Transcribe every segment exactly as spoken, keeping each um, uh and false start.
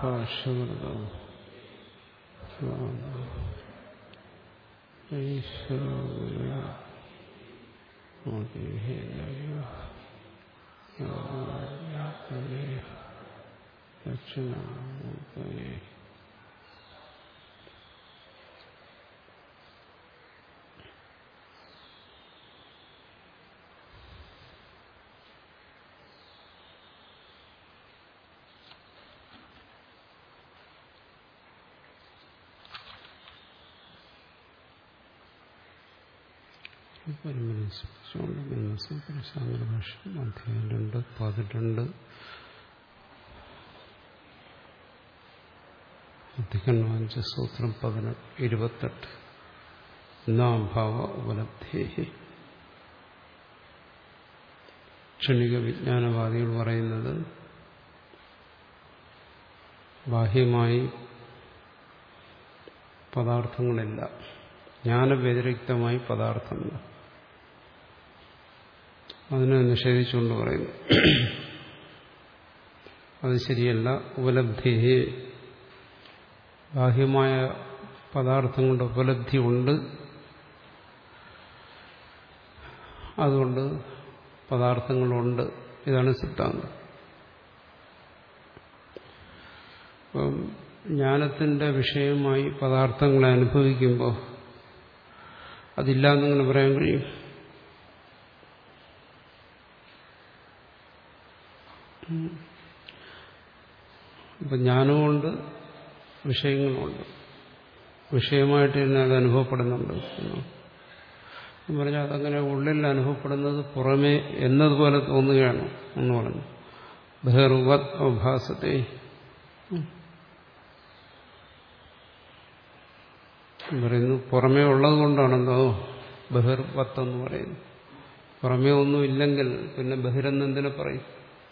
ഭാഷ്യകൃതം ദക്ഷിണാമൂർത്തയേ ഭാഷ്യം അധ്യായം രണ്ട് പതിനെണ്ട് അധികന്വാഞ്ച സൂത്രം പതിനെട്ട് ഇരുപത്തെട്ട് നാഭാവ ഉപലബ്ധി. ക്ഷണിക വിജ്ഞാനവാദികൾ പറയുന്നത് ബാഹ്യമായി പദാർത്ഥങ്ങളില്ല, ജ്ഞാനവ്യതിരിക്തമായി പദാർത്ഥമില്ല. അതിനെ നിഷേധിച്ചുകൊണ്ട് പറയുന്നു അത് ശരിയല്ല. ഉപലബ്ധി, ബാഹ്യമായ പദാർത്ഥങ്ങളുടെ ഉപലബ്ധി ഉണ്ട്, അതുകൊണ്ട് പദാർത്ഥങ്ങളുണ്ട്. ഇതാണ് സിദ്ധാന്തം. അപ്പം ജ്ഞാനത്തിന്റെ വിഷയമായി പദാർത്ഥങ്ങളെ അനുഭവിക്കുമ്പോൾ അതില്ല എന്നിങ്ങനെ പറയാൻ കഴിയും? അപ്പം ജ്ഞാനമുണ്ട്, വിഷയങ്ങളുമുണ്ട്. വിഷയമായിട്ട് തന്നെ അത് അനുഭവപ്പെടുന്നുണ്ട് എന്ന് പറഞ്ഞാൽ അതങ്ങനെ ഉള്ളിൽ അനുഭവപ്പെടുന്നത് പുറമേ എന്നതുപോലെ തോന്നുകയാണ് എന്ന് പറഞ്ഞു. ബഹിർവത് അവഭാസത്തെ പറയുന്നു. പുറമേ ഉള്ളത് കൊണ്ടാണെന്തോ ബഹിർവത്ത് എന്ന് പറയുന്നു. പുറമേ ഒന്നും ഇല്ലെങ്കിൽ പിന്നെ ബഹിരെന്നെന്തിനെ പറയും?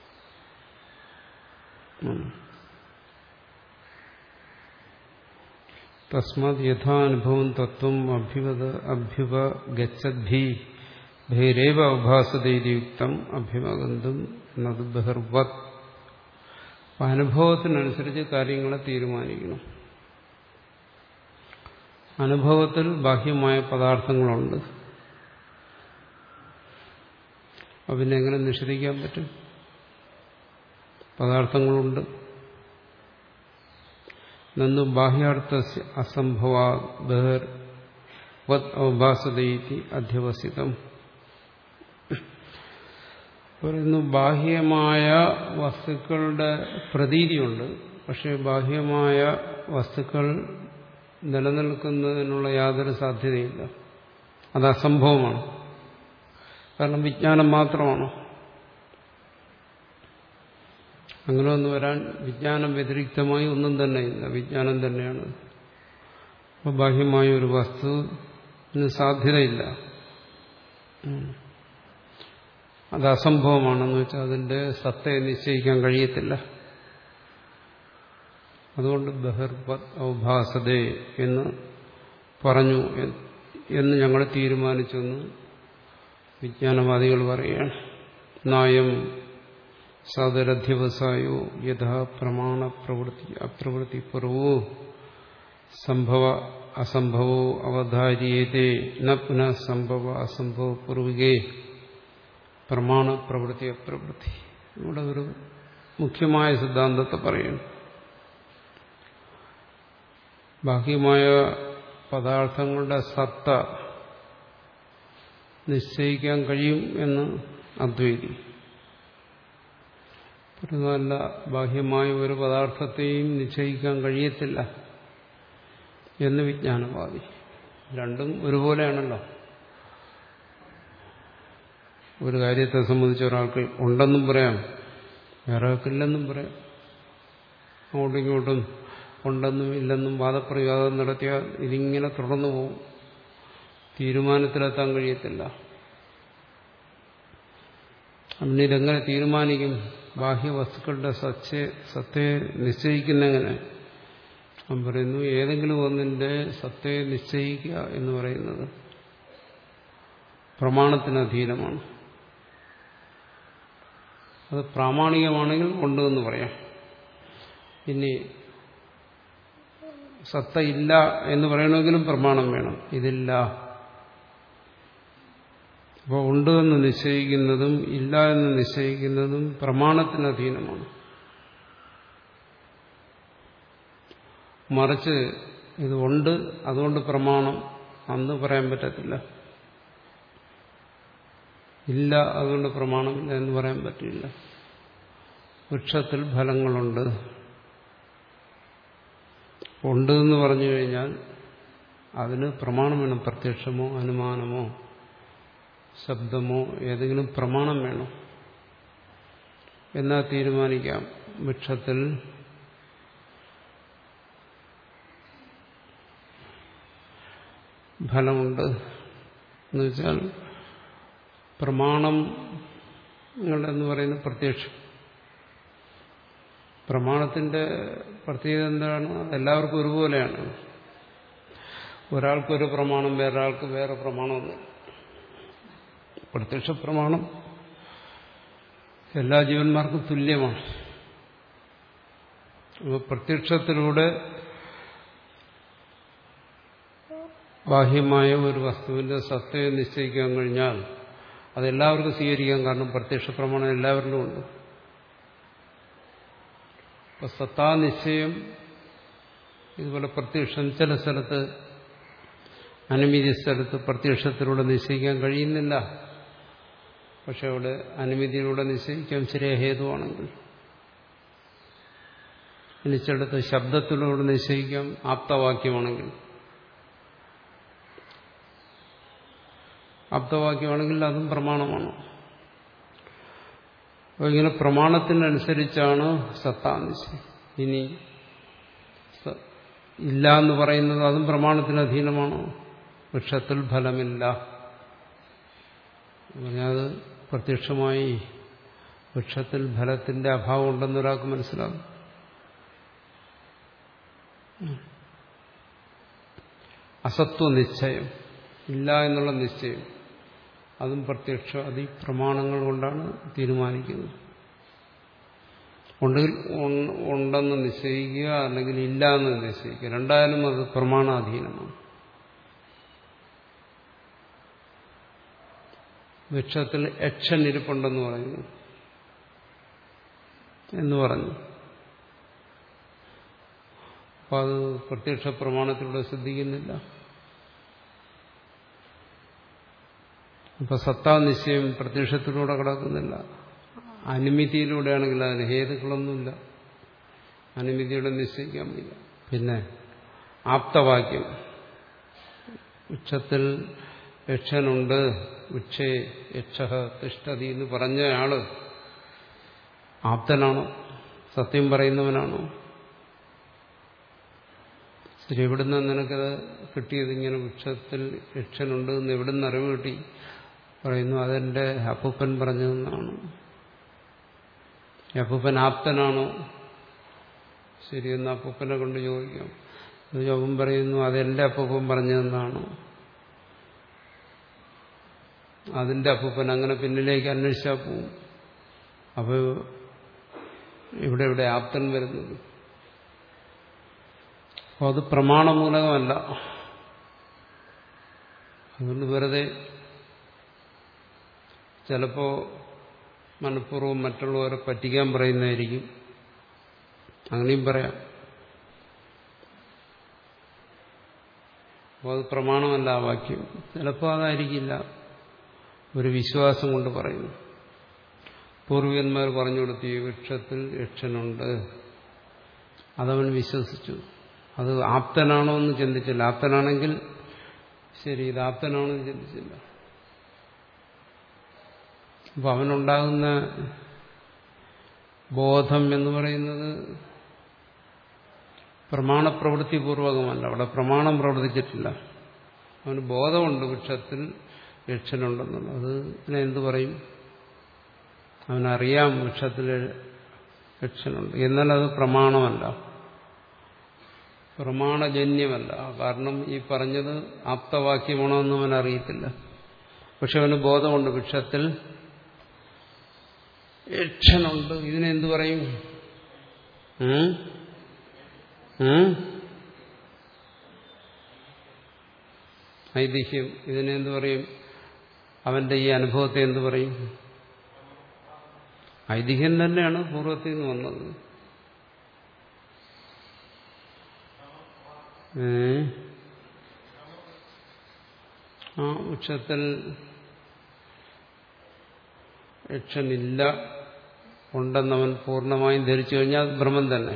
തസ്മാത് യഥാനുഭവം തത്വം അഭ്യുപ അഭ്യുപഗച്ഛദ്ഭി ബഹിരേവ അവഭാസതയുക്തം അഭ്യുപഗന്തും എന്നത് ബഹിർവത്. അനുഭവത്തിനനുസരിച്ച് കാര്യങ്ങളെ തീരുമാനിക്കണം. അനുഭവത്തിൽ ബാഹ്യമായ പദാർത്ഥങ്ങളുണ്ട്, അതിനെ എങ്ങനെ നിഷേധിക്കാൻ പറ്റും? പദാർത്ഥങ്ങളുണ്ട്. നന്നു ബാഹ്യാർത്ഥ അസംഭവാ ബഹിർവത് അവഭാസതയിതി അധ്യവസിതം. പറയുന്നു ബാഹ്യമായ വസ്തുക്കളുടെ പ്രതീതിയുണ്ട്, പക്ഷെ ബാഹ്യമായ വസ്തുക്കൾ നിലനിൽക്കുന്നതിനുള്ള യാതൊരു സാധ്യതയില്ല. അത് അസംഭവമാണ്. കാരണം വിജ്ഞാനം മാത്രമാണ്. അങ്ങനെ ഒന്ന് വരാൻ വിജ്ഞാനം വ്യതിരിക്തമായി ഒന്നും തന്നെ ഇല്ല, വിജ്ഞാനം തന്നെയാണ്. അപ്പോൾ ബാഹ്യമായ ഒരു വസ്തുവിന് സാധ്യതയില്ല, അത് അസംഭവമാണെന്ന് വെച്ചാൽ അതിന്റെ സത്തയെ നിശ്ചയിക്കാൻ കഴിയത്തില്ല. അതുകൊണ്ട് ബഹിർവത് അവഭാസതേ എന്ന് പറഞ്ഞു എന്ന് ഞങ്ങൾ തീരുമാനിച്ചെന്ന് വിജ്ഞാനവാദികൾ പറയുകയാണ്. നായം സാദരധ്യവസായോ യഥാ പ്രമാണ പ്രവൃത്തി അപ്രവൃത്തി പൂർവോ സംഭവ അസംഭവോ അവധാര്യേതേ ന പുനഃ സംഭവ അസംഭവ പൂർവികേ പ്രമാണ പ്രവൃത്തി അപ്രവൃത്തി. ഇവിടെ ഒരു മുഖ്യമായ സിദ്ധാന്തത്തെ പറയുന്നു. ബാഹ്യമായ പദാർത്ഥങ്ങളുടെ സത്ത നിശ്ചയിക്കാൻ കഴിയും എന്ന് അദ്വൈതി. നല്ല ബാഹ്യമായ ഒരു പദാർത്ഥത്തെയും നിശ്ചയിക്കാൻ കഴിയത്തില്ല എന്ന് വിജ്ഞാനവാദി. രണ്ടും ഒരുപോലെയാണല്ലോ. ഒരു കാര്യത്തെ സംബന്ധിച്ച് ഒരാൾക്ക് ഉണ്ടെന്നും പറയാം, വേറെ ആൾക്കില്ലെന്നും പറയാം. അങ്ങോട്ടും ഇങ്ങോട്ടും ഉണ്ടെന്നും ഇല്ലെന്നും വാദപ്രതിവാദം നടത്തിയാൽ ഇതിങ്ങനെ തുടർന്നു പോകും, തീരുമാനത്തിലെത്താൻ കഴിയത്തില്ല. പിന്നെ ഇതെങ്ങനെ തീരുമാനിക്കും? ബാഹ്യവസ്തുക്കളുടെ സത്യ സത്തയെ നിശ്ചയിക്കുന്നെങ്ങനെ? അവൻ പറയുന്നു, ഏതെങ്കിലും ഒന്നിന്റെ സത്തയെ നിശ്ചയിക്കുക എന്ന് പറയുന്നത് പ്രമാണത്തിന് അധീനമാണ്. അത് പ്രാമാണികമാണെങ്കിൽ ഉണ്ട് എന്ന് പറയാം. ഇനി സത്ത ഇല്ല എന്ന് പറയണമെങ്കിലും പ്രമാണം വേണം. ഇതില്ല. അപ്പോൾ ഉണ്ട് എന്ന് നിശ്ചയിക്കുന്നതും ഇല്ല എന്ന് നിശ്ചയിക്കുന്നതും പ്രമാണത്തിന് അധീനമാണ്. മറിച്ച് ഇത് ഉണ്ട് അതുകൊണ്ട് പ്രമാണം അന്ന് പറയാൻ പറ്റത്തില്ല. ഇല്ല അതുകൊണ്ട് പ്രമാണമില്ല എന്ന് പറയാൻ പറ്റില്ല. വൃക്ഷത്തിൽ ഫലങ്ങളുണ്ട്. ഉണ്ട് എന്ന് പറഞ്ഞു കഴിഞ്ഞാൽ അതിന് പ്രമാണം വേണം. പ്രത്യക്ഷമോ അനുമാനമോ ശബ്ദമോ ഏതെങ്കിലും പ്രമാണം വേണം. എന്നാൽ തീരുമാനിക്കാം വൃക്ഷത്തിൽ ഫലമുണ്ട് എന്ന് വെച്ചാൽ പ്രമാണങ്ങൾ പറയുന്നത് പ്രത്യക്ഷം. പ്രമാണത്തിന്റെ പ്രത്യേകത എന്താണ്? എല്ലാവർക്കും ഒരുപോലെയാണ്. ഒരാൾക്കൊരു പ്രമാണം, വേറൊരാൾക്ക് വേറെ പ്രമാണമൊന്നും. പ്രത്യക്ഷ പ്രമാണം എല്ലാ ജീവന്മാർക്കും തുല്യമാണ്. അപ്പോൾ പ്രത്യക്ഷത്തിലൂടെ ബാഹ്യമായ ഒരു വസ്തുവിന്റെ സത്തയെ നിശ്ചയിക്കാൻ കഴിഞ്ഞാൽ അതെല്ലാവർക്കും സ്വീകരിക്കാം. കാരണം പ്രത്യക്ഷ പ്രമാണം എല്ലാവരിലും ഉണ്ട്. അപ്പൊ സത്താനിശ്ചയം ഇതുപോലെ പ്രത്യക്ഷം ചില സ്ഥലത്ത് അനുമതി സ്ഥലത്ത് പ്രത്യക്ഷത്തിലൂടെ നിശ്ചയിക്കാൻ കഴിയുന്നില്ല. പക്ഷെ അവിടെ അനുമതിയിലൂടെ നിശ്ചയിക്കാൻ ശരിയായ ഹേതുവാണെങ്കിൽ. ഇനി ചിലടത്ത് ശബ്ദത്തിലൂടെ നിശ്ചയിക്കാം ആപ്തവാക്യമാണെങ്കിൽ. ആപ്തവാക്യമാണെങ്കിൽ അതും പ്രമാണമാണ്. അപ്പോൾ ഇങ്ങനെ പ്രമാണത്തിനനുസരിച്ചാണ് സത്താനിശ്ചയം. ഇനി ഇല്ല എന്ന് പറയുന്നത് അതും പ്രമാണത്തിന് അധീനമാണോ? വൃക്ഷത്തിൽ ഫലമില്ല പറഞ്ഞത് പ്രത്യക്ഷമായി വൃക്ഷത്തിൽ ഫലത്തിന്റെ അഭാവം ഉണ്ടെന്ന് ഒരാൾക്ക് മനസ്സിലാകും. അസത്വ നിശ്ചയം, ഇല്ല എന്നുള്ള നിശ്ചയം, അതും പ്രത്യക്ഷ അതി പ്രമാണങ്ങൾ കൊണ്ടാണ് തീരുമാനിക്കുന്നത്. ഒന്നുകിൽ ഉണ്ടെന്ന് നിശ്ചയിക്കുക, അല്ലെങ്കിൽ ഇല്ല എന്ന് നിശ്ചയിക്കുക. രണ്ടായാലും അത് പ്രമാണാധീനമാണ്. വൃക്ഷത്തിൽ യക്ഷൻ ഇരിപ്പുണ്ടെന്ന് പറയുന്നു എന്ന് പറഞ്ഞു. അപ്പൊ അത് പ്രത്യക്ഷ പ്രമാണത്തിലൂടെ ശ്രദ്ധിക്കുന്നില്ല. അപ്പൊ സത്താനിശ്ചയം പ്രത്യക്ഷത്തിലൂടെ കിടക്കുന്നില്ല. അനുമതിയിലൂടെയാണെങ്കിൽ അതിന് ഹേതുക്കളൊന്നുമില്ല. അനുമതിയുടെ നിശ്ചയിക്കാൻ വയ്യ. പിന്നെ ആപ്തവാക്യം, വൃക്ഷത്തിൽ യക്ഷനുണ്ട്, വൃക്ഷേ യക്ഷ തിഷ്ഠതി എന്ന് പറഞ്ഞയാള് ആപ്തനാണോ? സത്യം പറയുന്നവനാണോ? ശരി, എവിടുന്ന് നിനക്കത് കിട്ടിയത്? ഇങ്ങനെ വൃക്ഷത്തിൽ യക്ഷനുണ്ട് എന്ന് എവിടുന്ന് അറിവ് കിട്ടി? പറയുന്നു അതെന്റെ അപ്പൂപ്പൻ പറഞ്ഞതെന്നാണ്. അപ്പൂപ്പൻ ആപ്തനാണോ? ശരിയെന്ന് അപ്പൂപ്പനെ കൊണ്ട് ചോദിക്കാം. അവൻ പറയുന്നു അതെന്റെ അപ്പൂപ്പൻ പറഞ്ഞതെന്നാണ്. അതിന്റെ അപ്പൂപ്പൻ. അങ്ങനെ പിന്നിലേക്ക് അന്വേഷിച്ചാൽ പോവും. അപ്പോൾ ഇവിടെ ഇവിടെ ആപ്തൻ വരുന്നത്. അപ്പോൾ അത് പ്രമാണമൂലകമല്ല. അതുകൊണ്ട് വെറുതെ ചിലപ്പോ മനഃപൂർവ്വം മറ്റുള്ളവരെ പറ്റിക്കാൻ പറയുന്നതായിരിക്കും. അങ്ങനെയും പറയാം. അപ്പോൾ അത് പ്രമാണമല്ല ആ വാക്യം. ചിലപ്പോൾ അതായിരിക്കില്ല, ഒരു വിശ്വാസം കൊണ്ട് പറയുന്നു. പൂർവികന്മാർ പറഞ്ഞു കൊടുത്തു ഈ വൃക്ഷത്തിൽ യക്ഷനുണ്ട്, അതവൻ വിശ്വസിച്ചു. അത് ആപ്തനാണോ എന്ന് ചിന്തിച്ചില്ല. ആപ്തനാണെങ്കിൽ ശരി, ഇത് ആപ്തനാണോ എന്ന് ചിന്തിച്ചില്ല. അപ്പൊ അവനുണ്ടാകുന്ന ബോധം എന്ന് പറയുന്നത് പ്രമാണപ്രവൃത്തിപൂർവകമല്ല. അവിടെ പ്രമാണം പ്രവർത്തിച്ചിട്ടില്ല. അവന് ബോധമുണ്ട് വൃക്ഷത്തിൽ യക്ഷനുണ്ടെന്നുള്ളത്. അത് പിന്നെ എന്തു പറയും? അവനറിയാം വൃക്ഷത്തിൽ യക്ഷനുണ്ട്. എന്നാൽ അത് പ്രമാണമല്ല, പ്രമാണജന്യമല്ല. കാരണം ഈ പറഞ്ഞത് ആപ്തവാക്യമാണോ എന്ന് അവൻ അറിയത്തില്ല. പക്ഷെ അവന് ബോധമുണ്ട് വൃക്ഷത്തിൽ യക്ഷനുണ്ട്. ഇതിനെന്തു പറയും? ഐതിഹ്യം, ഇതിനെന്ത് പറയും? അവന്റെ ഈ അനുഭവത്തെ എന്ത് പറയും? ഐതിഹ്യം തന്നെയാണ് പൂർവ്വത്തിൽ നിന്ന് വന്നത്. ഏ ആ വൃക്ഷത്തിൽ യക്ഷനില്ല, ഉണ്ടെന്നവൻ പൂർണ്ണമായും ധരിച്ചു കഴിഞ്ഞാൽ അത് ഭ്രമം തന്നെ.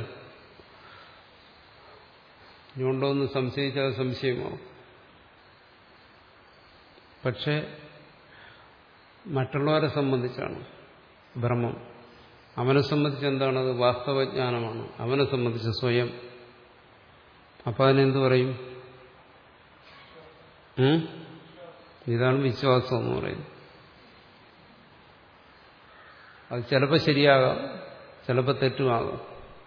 ഇനിയുണ്ടോ എന്ന് സംശയിച്ചാൽ സംശയമാവും. പക്ഷെ മറ്റുള്ളവരെ സംബന്ധിച്ചാണ് ഭ്രമം. അവനെ സംബന്ധിച്ച് എന്താണ്? അത് വാസ്തവജ്ഞാനമാണ്. അവനെ സംബന്ധിച്ച് സ്വയം. അപ്പൊ അതിനെന്ത് പറയും? ഇതാണ് വിശ്വാസം എന്ന് പറയുന്നത്. അത് ചിലപ്പോൾ ശരിയാകാം, ചിലപ്പോൾ തെറ്റുമാകാം.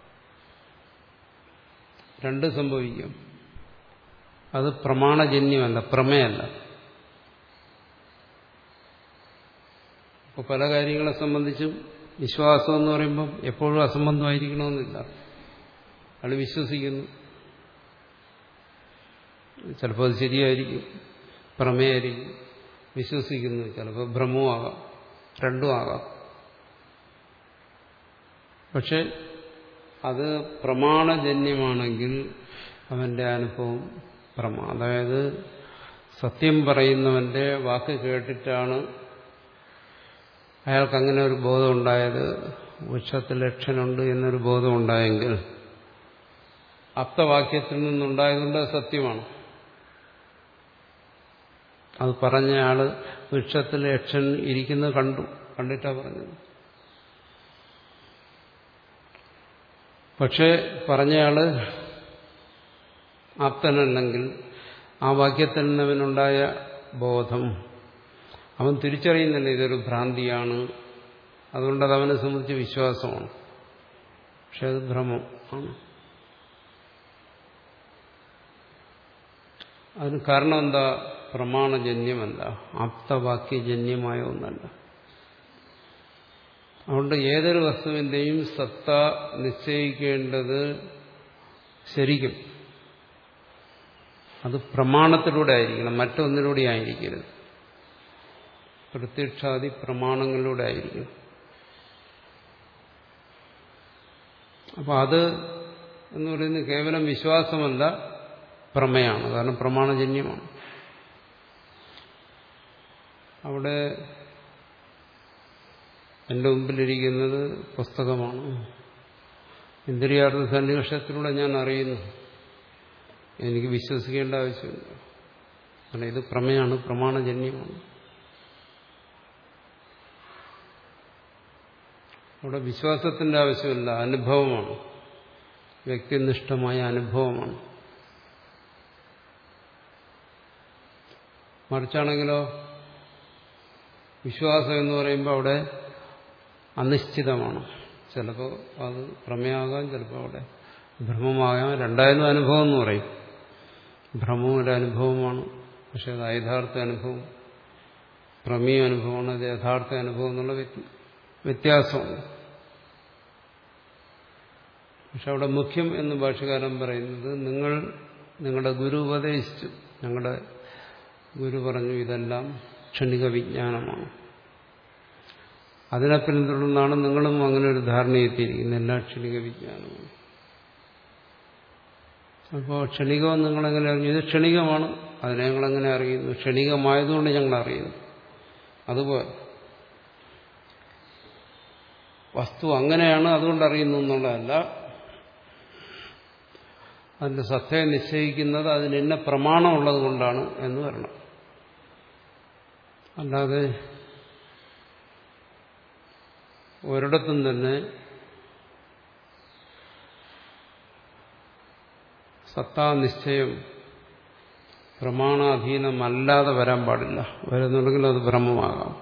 രണ്ട് സംഭവിക്കും. അത് പ്രമാണജന്യമല്ല, പ്രമേയല്ല. അപ്പോൾ പല കാര്യങ്ങളെ സംബന്ധിച്ചും വിശ്വാസം എന്ന് പറയുമ്പം എപ്പോഴും അസംബന്ധമായിരിക്കണമെന്നില്ല. അയാൾ വിശ്വസിക്കുന്നു, ചിലപ്പോൾ അത് ശരിയായിരിക്കും, പ്രമേയായിരിക്കും. വിശ്വസിക്കുന്നു, ചിലപ്പോൾ ഭ്രമവുമാകാം, രണ്ടും ആകാം. പക്ഷെ അത് പ്രമാണജന്യമാണെങ്കിൽ അവന്റെ അനുഭവം പ്രമാ, അതായത് സത്യം പറയുന്നവന്റെ വാക്ക് കേട്ടിട്ടാണ് അയാൾക്ക് അങ്ങനെ ഒരു ബോധം ഉണ്ടായത്, വൃക്ഷത്തിൽ യക്ഷനുണ്ട് എന്നൊരു ബോധം ഉണ്ടായെങ്കിൽ അപ്തവാക്യത്തിൽ നിന്നുണ്ടായതുകൊണ്ട് അത് സത്യമാണ്. അത് പറഞ്ഞയാള് വൃക്ഷത്തിൽ യക്ഷൻ ഇരിക്കുന്നത് കണ്ടു, കണ്ടിട്ടാ പറഞ്ഞത്. പക്ഷെ പറഞ്ഞയാള് ആപ്തനല്ലെങ്കിൽ ആ വാക്യത്തിൽ നിന്നവനുണ്ടായ ബോധം അവൻ തിരിച്ചറിയുന്നില്ല, ഇതൊരു ഭ്രാന്തിയാണ്. അതുകൊണ്ട് അത് അവനെ സംബന്ധിച്ച് വിശ്വാസമാണ്. പക്ഷെ അത് ഭ്രമം ആണ്. അതിന് കാരണം എന്താ? പ്രമാണജന്യമല്ല, ആപ്തവാക്യജന്യമായ ഒന്നല്ല. അതുകൊണ്ട് ഏതൊരു വസ്തുവിന്റെയും സത്ത നിശ്ചയിക്കേണ്ടത് ശരിക്കും അത് പ്രമാണത്തിലൂടെ ആയിരിക്കണം, മറ്റൊന്നിലൂടെ ആയിരിക്കരുത്. പ്രത്യക്ഷാദി പ്രമാണങ്ങളിലൂടെ ആയിരിക്കണം. അപ്പൊ അത് എന്ന് പറയുന്നത് കേവലം വിശ്വാസമല്ല, പ്രമേയാണ്. കാരണം പ്രമാണജന്യമാണ്. അവിടെ എൻ്റെ മുമ്പിലിരിക്കുന്നത് പുസ്തകമാണ്. ഇന്ദ്രിയാർത്ഥ സന്നിവേഷത്തിലൂടെ ഞാൻ അറിയുന്നു. എനിക്ക് വിശ്വസിക്കേണ്ട ആവശ്യമില്ല. കാരണം ഇത് പ്രമേയാണ്, പ്രമാണജന്യമാണ്. അവിടെ വിശ്വാസത്തിന്റെ ആവശ്യമില്ല, അനുഭവമാണ്. വ്യക്തിനിഷ്ഠമായ അനുഭവമാണ്. മറിച്ചാണെങ്കിലോ വിശ്വാസം എന്ന് പറയുമ്പോൾ അവിടെ അനിശ്ചിതമാണ്. ചിലപ്പോൾ അത് പ്രമേയമാകാം, ചിലപ്പോൾ അവിടെ ഭ്രമമാകാം. രണ്ടായാലും അനുഭവം എന്ന് പറയും. ഭ്രമവും ഒരു അനുഭവമാണ്, പക്ഷെ അത് യഥാർത്ഥ അനുഭവം. പ്രമേയ അനുഭവമാണ്, അത് യഥാർത്ഥ അനുഭവം എന്നുള്ള വ്യത്യാസമുണ്ട്. പക്ഷെ അവിടെ മുഖ്യം എന്ന് ഭാഷ്യകാരൻ പറയുന്നത്, നിങ്ങൾ നിങ്ങളുടെ ഗുരു ഉപദേശിച്ചു, ഞങ്ങളുടെ ഗുരു പറഞ്ഞു ഇതെല്ലാം ക്ഷണിക വിജ്ഞാനമാണ്. അതിനെ പിന്തുടർന്നാണ് നിങ്ങളും അങ്ങനെ ഒരു ധാരണയെത്തിയിരിക്കുന്നത്, എല്ലാ ക്ഷണിക വിജ്ഞാനമാണ്. അപ്പോൾ ക്ഷണികം നിങ്ങളെങ്ങനെ അറിഞ്ഞു? ഇത് ക്ഷണികമാണ്, അതിനെ ഞങ്ങളെങ്ങനെ അറിയുന്നു? ക്ഷണികമായതുകൊണ്ട് ഞങ്ങൾ അറിയുന്നു. അതുപോലെ വസ്തു അങ്ങനെയാണ് അതുകൊണ്ട് അറിയുന്നു എന്നുള്ളതല്ല. അതിന്റെ സത്തയെ നിശ്ചയിക്കുന്നത് അതിന് എന്നെ പ്രമാണമുള്ളത് കൊണ്ടാണ് എന്ന് വരണം. അല്ലാതെ ഒരിടത്തും തന്നെ സത്താനിശ്ചയം പ്രമാണാധീനമല്ലാതെ വരാൻ പാടില്ല. വരുന്നുണ്ടെങ്കിൽ അത് ഭ്രമമാകാം.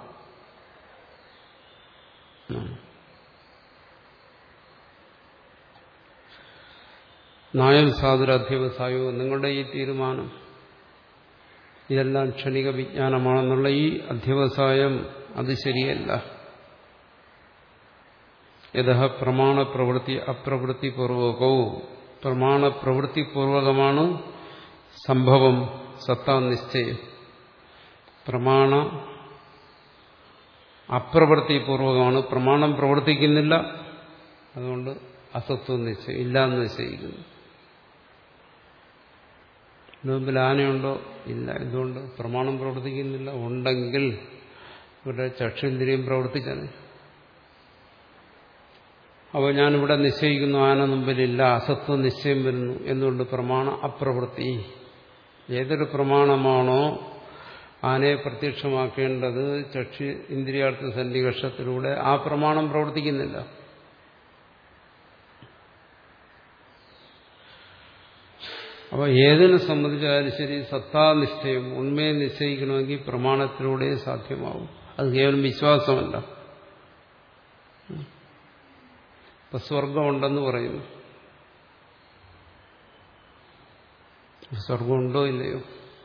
നായം സാധുര അധ്യവസായോ, നിങ്ങളുടെ ഈ തീരുമാനം ഇതെല്ലാം ക്ഷണിക വിജ്ഞാനമാണെന്നുള്ള ഈ അധ്യവസായം അത് ശരിയല്ല. യഥ പ്രമാണ പ്രവൃത്തി അപ്രവൃത്തി പൂർവകവും, പ്രമാണ പ്രവൃത്തിപൂർവകമാണ് സംഭവം സത്താ നിശ്ചയം. പ്രമാണ അപ്രവൃത്തിപൂർവകമാണ്. പ്രമാണം പ്രവർത്തിക്കുന്നില്ല, അതുകൊണ്ട് അസത്വം നിശ്ചയം, ഇല്ല എന്ന് നിശ്ചയിക്കുന്നു. മുമ്പിൽ ആനയുണ്ടോ? ഇല്ല. എന്തുകൊണ്ട്? പ്രമാണം പ്രവർത്തിക്കുന്നില്ല. ഉണ്ടെങ്കിൽ ഇവിടെ ചക്ഷുന്ദ്രിയം പ്രവർത്തിച്ചാൽ. അപ്പോൾ ഞാനിവിടെ നിശ്ചയിക്കുന്നു ആന മുമ്പിലില്ല, അസത്വം നിശ്ചയം വരുന്നു. എന്തുകൊണ്ട്? പ്രമാണ അപ്രവൃത്തി. ഏതൊരു പ്രമാണമാണോ ആനയെ പ്രത്യക്ഷമാക്കേണ്ടത് ചക്ഷു ഇന്ദ്രിയാർത്ഥ സന്നികർഷത്തിലൂടെ, ആ പ്രമാണം പ്രവർത്തിക്കുന്നില്ല. അപ്പോൾ ഏതിനെ സംബന്ധിച്ചാലും ശരി, സത്താനിശ്ചയം, ഉണ്മയെ നിശ്ചയിക്കണമെങ്കിൽ പ്രമാണത്തിലൂടെ സാധ്യമാവും. അത് കേവലം വിശ്വാസമല്ല. ഇപ്പൊ സ്വർഗമുണ്ടെന്ന് പറയുന്നു. സ്വർഗമുണ്ടോ ഇല്ലയോ?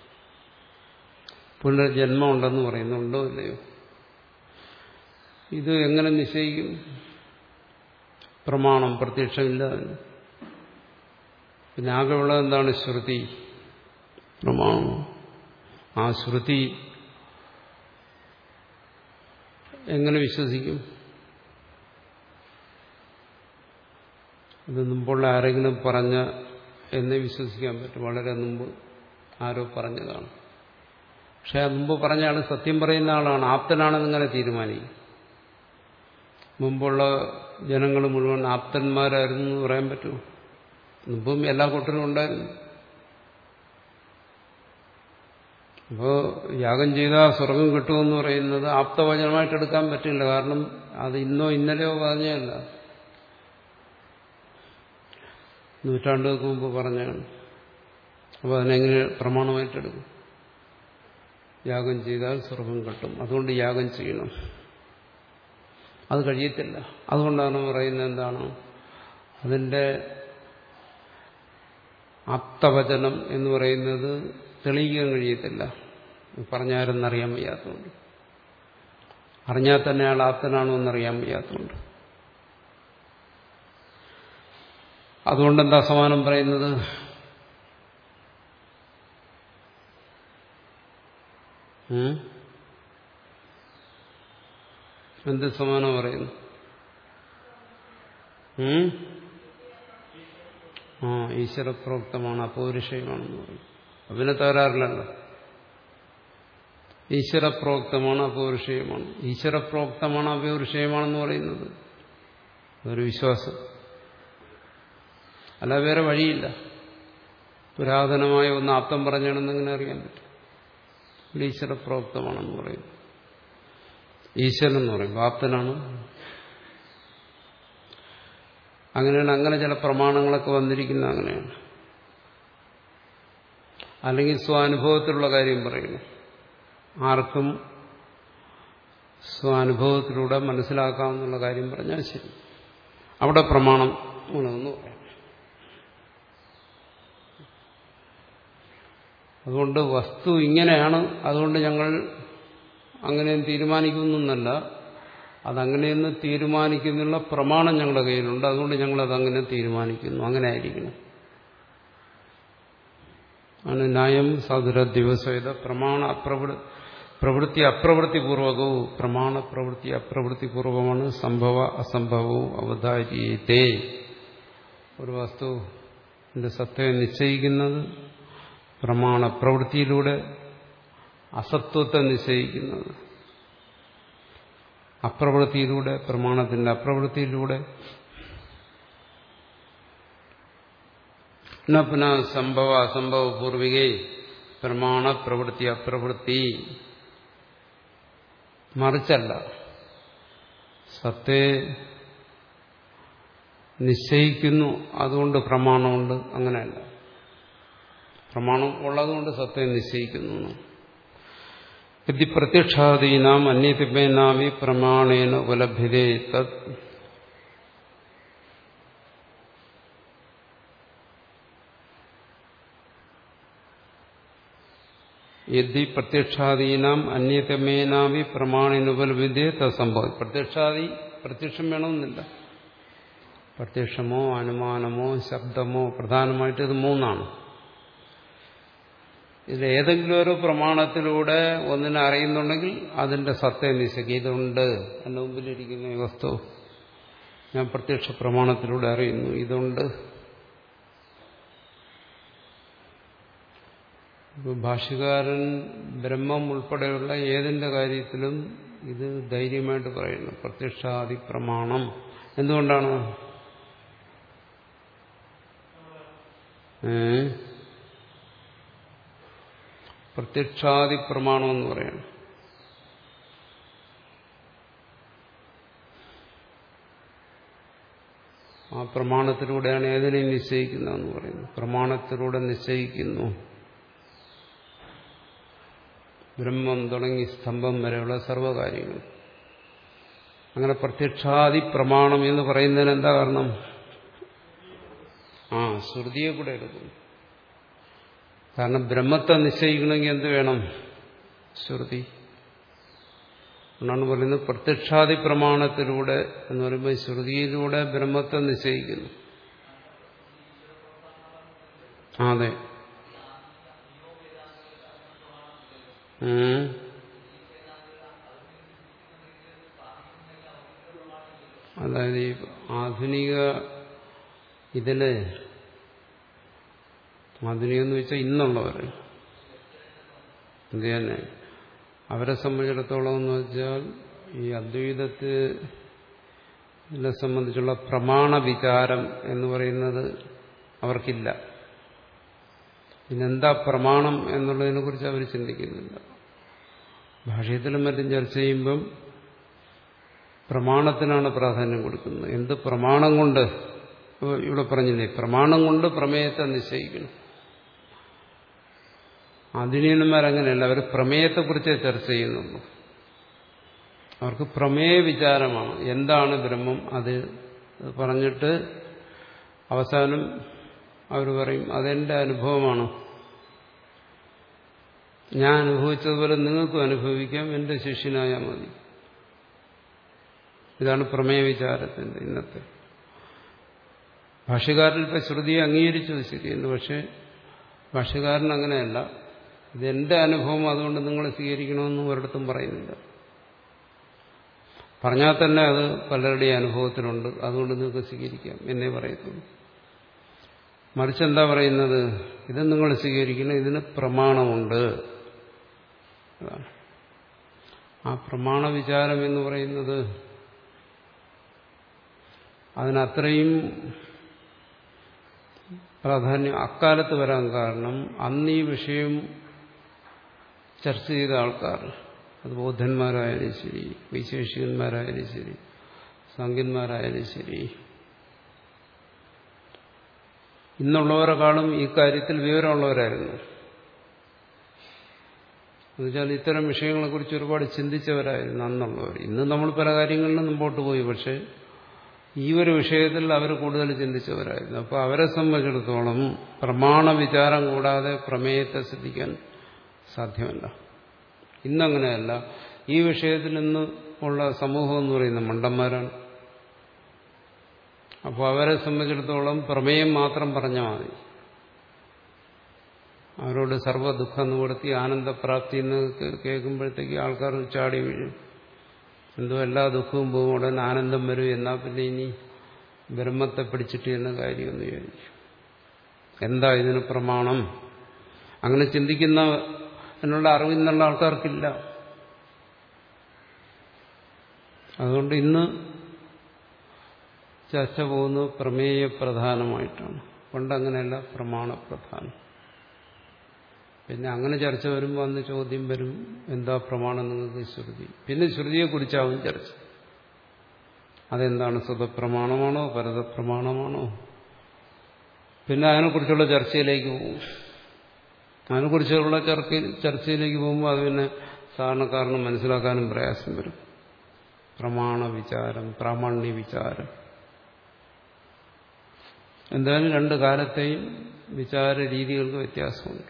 പുനർജന്മം ഉണ്ടെന്ന് പറയുന്നു. ഉണ്ടോ ഇല്ലയോ? ഇത് എങ്ങനെ നിശ്ചയിക്കും? പ്രമാണം പ്രത്യക്ഷമില്ല. പിന്നെ ആകെയുള്ളത് എന്താണ്? ശ്രുതി, പ്രമാണം. ആ ശ്രുതി എങ്ങനെ വിശ്വസിക്കും? ഇത് മുമ്പുള്ള ആരെങ്കിലും പറഞ്ഞ എന്നേ വിശ്വസിക്കാൻ പറ്റും. വളരെ മുമ്പ് ആരോ പറഞ്ഞതാണ്. പക്ഷെ ആ മുമ്പ് പറഞ്ഞ ആൾ സത്യം പറയുന്ന ആളാണ്, ആപ്തനാണെന്ന് ഇങ്ങനെ തീരുമാനിക്കും. മുമ്പുള്ള ജനങ്ങൾ മുഴുവൻ ആപ്തന്മാരായിരുന്നു എന്ന് പറയാൻ പറ്റുമോ? മുമ്പും എല്ലാ കൂട്ടരും ഉണ്ടായിരുന്നു. അപ്പോൾ യാഗം ചെയ്താൽ സ്വർഗം കിട്ടുമെന്ന് പറയുന്നത് ആപ്തവചനമായിട്ട് എടുക്കാൻ പറ്റില്ല. കാരണം അത് ഇന്നോ ഇന്നലെയോ പറഞ്ഞതല്ല, നൂറ്റാണ്ടുകൾക്ക് മുമ്പ് പറഞ്ഞാണ്. അപ്പോൾ അതിനെങ്ങനെ പ്രമാണമായിട്ടെടുക്കും? യാഗം ചെയ്താൽ സ്വർഗം കിട്ടും, അതുകൊണ്ട് യാഗം ചെയ്യണം. അത് കഴിയത്തില്ല. അതുകൊണ്ടാണ് പറയുന്നത് എന്താണ്, അതിൻ്റെ ആപ്തവചനം എന്ന് പറയുന്നത് തെളിയിക്കാൻ കഴിയത്തില്ല. പറഞ്ഞാരെന്നറിയാൻ വയ്യാത്തതുകൊണ്ട്, അറിഞ്ഞാൽ തന്നെ അയാൾ ആപ്തനാണോ എന്നറിയാൻ വയ്യാത്തതുകൊണ്ട്. അതുകൊണ്ടെന്താ സമാനം പറയുന്നത്? എന്ത് സമാനം പറയുന്നു? ആ ഈശ്വരപ്രോക്തമാണ്, അപൗരുഷയമാണെന്ന് പറയും. അതിനെ തകരാറില്ലല്ലോ. ഈശ്വരപ്രോക്തമാണ്, അപൗരുഷയമാണ്. ഈശ്വരപ്രോക്തമാണ്, അപൗരുഷയമാണെന്ന് പറയുന്നത് അതൊരു വിശ്വാസം അല്ല, വേറെ വഴിയില്ല. പുരാതനമായ ഒന്ന് ആപ്തം പറഞ്ഞാണെന്ന് എങ്ങനെ അറിയാൻ പറ്റും? ഈശ്വരപ്രോക്തമാണെന്ന് പറയും. ഈശ്വരൻ എന്ന് പറയും, ആപ്തനാണ്. അങ്ങനെയാണ്. അങ്ങനെ ചില പ്രമാണങ്ങളൊക്കെ വന്നിരിക്കുന്നത് അങ്ങനെയാണ്. അല്ലെങ്കിൽ സ്വാനുഭവത്തിലുള്ള കാര്യം പറയുന്നു. ആർക്കും സ്വാനുഭവത്തിലൂടെ മനസ്സിലാക്കാമെന്നുള്ള കാര്യം പറഞ്ഞാൽ ശരി, അവിടെ പ്രമാണം ഗുണമെന്ന് പറയാം. അതുകൊണ്ട് വസ്തു ഇങ്ങനെയാണ്, അതുകൊണ്ട് ഞങ്ങൾ അങ്ങനെയും തീരുമാനിക്കുന്നല്ല. അതങ്ങനെയെന്ന് തീരുമാനിക്കുന്നുള്ള പ്രമാണം ഞങ്ങളുടെ കയ്യിലുണ്ട്, അതുകൊണ്ട് ഞങ്ങളതങ്ങനെ തീരുമാനിക്കുന്നു. അങ്ങനെ ആയിരിക്കണം. ആണ് ന്യായം സാധുര ദിവസേത പ്രമാണ അപ്രവൃ പ്രവൃത്തി അപ്രവൃത്തിപൂർവകവും. പ്രമാണ പ്രവൃത്തി അപ്രവൃത്തിപൂർവകമാണ്. സംഭവ അസംഭവവും അവതാരിയത്തെ. ഒരു വസ്തുവിന്റെ സത്തയെ നിശ്ചയിക്കുന്നത് പ്രമാണ പ്രവൃത്തിയിലൂടെ, അസത്വത്തെ നിശ്ചയിക്കുന്നത് അപ്രവൃത്തിയിലൂടെ, പ്രമാണത്തിന്റെ അപ്രവൃത്തിയിലൂടെ. പുനഃ സംഭവ അസംഭവ പൂർവികേ പ്രമാണ പ്രവൃത്തി അപ്രവൃത്തി. മറിച്ചല്ല, സത്തെ നിശ്ചയിക്കുന്നു അതുകൊണ്ട് പ്രമാണമുണ്ട്, അങ്ങനെയല്ല. പ്രമാണം ഉള്ളതുകൊണ്ട് സത്തെ നിശ്ചയിക്കുന്നു. യദി പ്രത്യക്ഷാദീനാം അന്യതിമേനാവി പ്രമാണേന ഉപലഭ്യതേ തത് യദി പ്രത്യക്ഷാദീനാം അന്യതമേനാവി പ്രമാണേന ഉപലഭ്യതേ തത് സംഭവം. പ്രത്യക്ഷാദി പ്രത്യക്ഷം വേണമെന്നില്ല. പ്രത്യക്ഷമോ അനുമാനമോ ശബ്ദമോ, പ്രധാനമായിട്ട് ഇത് മൂന്നാണ്. ഇതിൽ ഏതെങ്കിലും ഒരു പ്രമാണത്തിലൂടെ ഒന്നിനെ അറിയുന്നുണ്ടെങ്കിൽ അതിന്റെ സത്യം നിശ്ചയിക്കും. ഇതുണ്ട്, എന്റെ മുമ്പിലിരിക്കുന്ന ഈ വസ്തു ഞാൻ പ്രത്യക്ഷ പ്രമാണത്തിലൂടെ അറിയുന്നു, ഇതുണ്ട്. ഭാഷ്യകാരൻ ബ്രഹ്മം ഉൾപ്പെടെയുള്ള ഏതിന്റെ കാര്യത്തിലും ഇത് ധൈര്യമായിട്ട് പറയുന്നു, പ്രത്യക്ഷാദി പ്രമാണം. എന്തുകൊണ്ടാണ്? ഏ പ്രത്യക്ഷാദി പ്രമാണം എന്ന് പറയണം. ആ പ്രമാണത്തിലൂടെയാണ് ഏതിനെയും നിശ്ചയിക്കുന്നതെന്ന് പറയുന്നു. പ്രമാണത്തിലൂടെ നിശ്ചയിക്കുന്നു. ബ്രഹ്മം തുടങ്ങി സ്തംഭം വരെയുള്ള സർവകാര്യങ്ങൾ. അങ്ങനെ പ്രത്യക്ഷാദി പ്രമാണം എന്ന് പറയുന്നതിന് എന്താ കാരണം? ആ ശ്രുതിയെ കൂടെ എടുക്കുന്നു. കാരണം ബ്രഹ്മത്തെ നിശ്ചയിക്കണമെങ്കിൽ എന്ത് വേണം? ശ്രുതി. എന്നാണ് പറയുന്നത് പ്രത്യക്ഷാദി പ്രമാണത്തിലൂടെ എന്ന് പറയുമ്പോൾ ശ്രുതിയിലൂടെ ബ്രഹ്മത്തെ നിശ്ചയിക്കുന്നു. അതെ. അതായത് ഈ ആധുനിക ഇതില് ആധുനികം എന്ന് വെച്ചാൽ ഇന്നുള്ളവർ എന്ത് തന്നെ അവരെ സംബന്ധിച്ചിടത്തോളം എന്ന് വെച്ചാൽ ഈ അദ്വൈതത്തിനെ സംബന്ധിച്ചുള്ള പ്രമാണ വിചാരം എന്ന് പറയുന്നത് അവർക്കില്ല. പിന്നെന്താ പ്രമാണം എന്നുള്ളതിനെ കുറിച്ച് അവർ ചിന്തിക്കുന്നില്ല. ഭാഷ്യത്തിലും മറ്റും ചർച്ച ചെയ്യുമ്പം പ്രമാണത്തിനാണ് പ്രാധാന്യം കൊടുക്കുന്നത്. എന്ത് പ്രമാണം കൊണ്ട്, ഇവിടെ പറഞ്ഞില്ലേ, പ്രമാണം കൊണ്ട് പ്രമേയത്തെ നിശ്ചയിക്കണം. ആധുനികന്മാരങ്ങനെയല്ല, അവർ പ്രമേയത്തെക്കുറിച്ചേ ചർച്ച ചെയ്യുന്നുള്ളൂ. അവർക്ക് പ്രമേയ വിചാരമാണ്. എന്താണ് ബ്രഹ്മം, അത് പറഞ്ഞിട്ട് അവസാനം അവർ പറയും അതെന്റെ അനുഭവമാണ്, ഞാൻ അനുഭവിച്ചതുപോലെ നിങ്ങൾക്കും അനുഭവിക്കാം, എന്റെ ശിഷ്യനായാൽ മതി. ഇതാണ് പ്രമേയ വിചാരത്തിന്റെ ഇന്നത്തെ. ഭാഷ്യകാരൻ ഇപ്പം ശ്രുതിയെ അംഗീകരിച്ചത് ശരിയെന്ന്, പക്ഷെ ഭാഷ്യകാരൻ അങ്ങനെയല്ല. ഇതെന്റെ അനുഭവം, അതുകൊണ്ട് നിങ്ങൾ സ്വീകരിക്കണമെന്നും ഒരിടത്തും പറയുന്നില്ല. പറഞ്ഞാൽ തന്നെ അത് പലരുടെയും അനുഭവത്തിലുണ്ട്, അതുകൊണ്ട് നിങ്ങൾക്ക് സ്വീകരിക്കാം എന്നേ പറയത്തുള്ളൂ. മറിച്ച് എന്താ പറയുന്നത്? ഇത് നിങ്ങൾ സ്വീകരിക്കണം, ഇതിന് പ്രമാണമുണ്ട്. അതാണ് ആ പ്രമാണ വിചാരം എന്ന് പറയുന്നത്. അതിനത്രയും പ്രാധാന്യം അക്കാലത്ത് വരാൻ കാരണം അന്ന് ഈ വിഷയം ചർച്ച ചെയ്ത ആൾക്കാർ, അത് ബൗദ്ധന്മാരായാലും ശരി, വൈശേഷികന്മാരായാലും ശരി, സാങ്കന്മാരായാലും ശരി, ഇന്നുള്ളവരെക്കാളും ഈ കാര്യത്തിൽ വിവരമുള്ളവരായിരുന്നു. എന്നുവെച്ചാൽ ഇത്തരം വിഷയങ്ങളെക്കുറിച്ച് ഒരുപാട് ചിന്തിച്ചവരായിരുന്നു അന്നുള്ളവർ. ഇന്ന് നമ്മൾ പല കാര്യങ്ങളിലും മുമ്പോട്ട് പോയി, പക്ഷെ ഈ ഒരു വിഷയത്തിൽ അവർ കൂടുതൽ ചിന്തിച്ചവരായിരുന്നു. അപ്പോൾ അവരെ സംബന്ധിച്ചിടത്തോളം പ്രമാണ വിചാരം കൂടാതെ പ്രമേയത്തെ സിദ്ധിക്കാൻ സാധ്യമല്ല. ഇന്നങ്ങനെയല്ല. ഈ വിഷയത്തിൽ ഇന്ന് ഉള്ള സമൂഹം എന്ന് പറയുന്നത് മണ്ടന്മാരാണ്. അപ്പോൾ അവരെ സംബന്ധിച്ചിടത്തോളം പ്രമേയം മാത്രം പറഞ്ഞാൽ മതി. അവരോട് സർവ്വ ദുഃഖ നിവൃത്തി ആനന്ദപ്രാപ്തി എന്ന് കേൾക്കുമ്പോഴത്തേക്ക് ആൾക്കാർ ചാടി വീഴും. എന്തോ എല്ലാ ദുഃഖവും പോകും, ഉടൻ ആനന്ദം വരും, എന്നാൽ പിന്നെ ഇനി ബ്രഹ്മത്തെ പിടിച്ചിട്ട് എന്ന കാര്യമെന്ന് വിചാരിക്കും. എന്താ ഇതിന് പ്രമാണം? അങ്ങനെ ചിന്തിക്കുന്ന എന്നുള്ള അറിവിന്നുള്ള ആൾക്കാർക്കില്ല. അതുകൊണ്ട് ഇന്ന് ചർച്ച പോകുന്നത് പ്രമേയ പ്രധാനമായിട്ടാണ്. പണ്ടങ്ങനെയല്ല, പ്രമാണപ്രധാനം. പിന്നെ അങ്ങനെ ചർച്ച വരുമ്പോൾ അന്ന് ചോദ്യം വരും, എന്താ പ്രമാണം നിങ്ങൾക്ക്? ശ്രുതി. പിന്നെ ശ്രുതിയെക്കുറിച്ചാവും ചർച്ച. അതെന്താണ്? സ്വതപ്രമാണമാണോ പരതപ്രമാണമാണോ? പിന്നെ അതിനെക്കുറിച്ചുള്ള ചർച്ചയിലേക്ക് പോകും. അതിനെക്കുറിച്ചുള്ള ചർച്ചയിലേക്ക് പോകുമ്പോൾ അത് പിന്നെ സാധാരണക്കാരന് മനസ്സിലാക്കാനും പ്രയാസം വരും. പ്രമാണ വിചാരം, പ്രാമാണ്യ വിചാരം, എന്തായാലും രണ്ട് കാലത്തെയും വിചാര രീതികൾക്ക് വ്യത്യാസമുണ്ട്.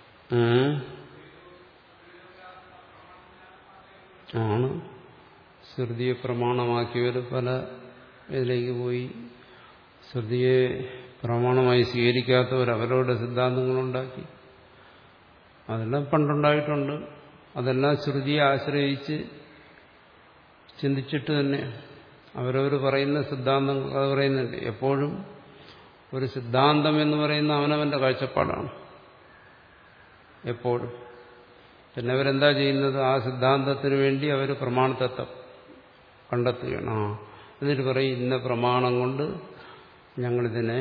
ആണ് ശ്രുതിയെ പ്രമാണമാക്കിയവർ പല ഇതിലേക്ക് പോയി. ശ്രുതിയെ പ്രമാണമായി സ്വീകരിക്കാത്തവർ അവരവരുടെ സിദ്ധാന്തങ്ങളുണ്ടാക്കി. അതെല്ലാം പണ്ടുണ്ടായിട്ടുണ്ട്. അതെല്ലാം ശ്രുതിയെ ആശ്രയിച്ച് ചിന്തിച്ചിട്ട് തന്നെ അവരവർ പറയുന്ന സിദ്ധാന്തങ്ങൾ അത് പറയുന്നുണ്ട്. എപ്പോഴും ഒരു സിദ്ധാന്തം എന്ന് പറയുന്ന അവനവന്റെ കാഴ്ചപ്പാടാണ് എപ്പോഴും. പിന്നെ അവരെന്താ ചെയ്യുന്നത്? ആ സിദ്ധാന്തത്തിന് വേണ്ടി അവർ പ്രമാണത്തെ കണ്ടെത്തുകയാണ്. ആ എന്നിട്ട് പറയും ഇന്ന പ്രമാണം കൊണ്ട് ഞങ്ങളിതിനെ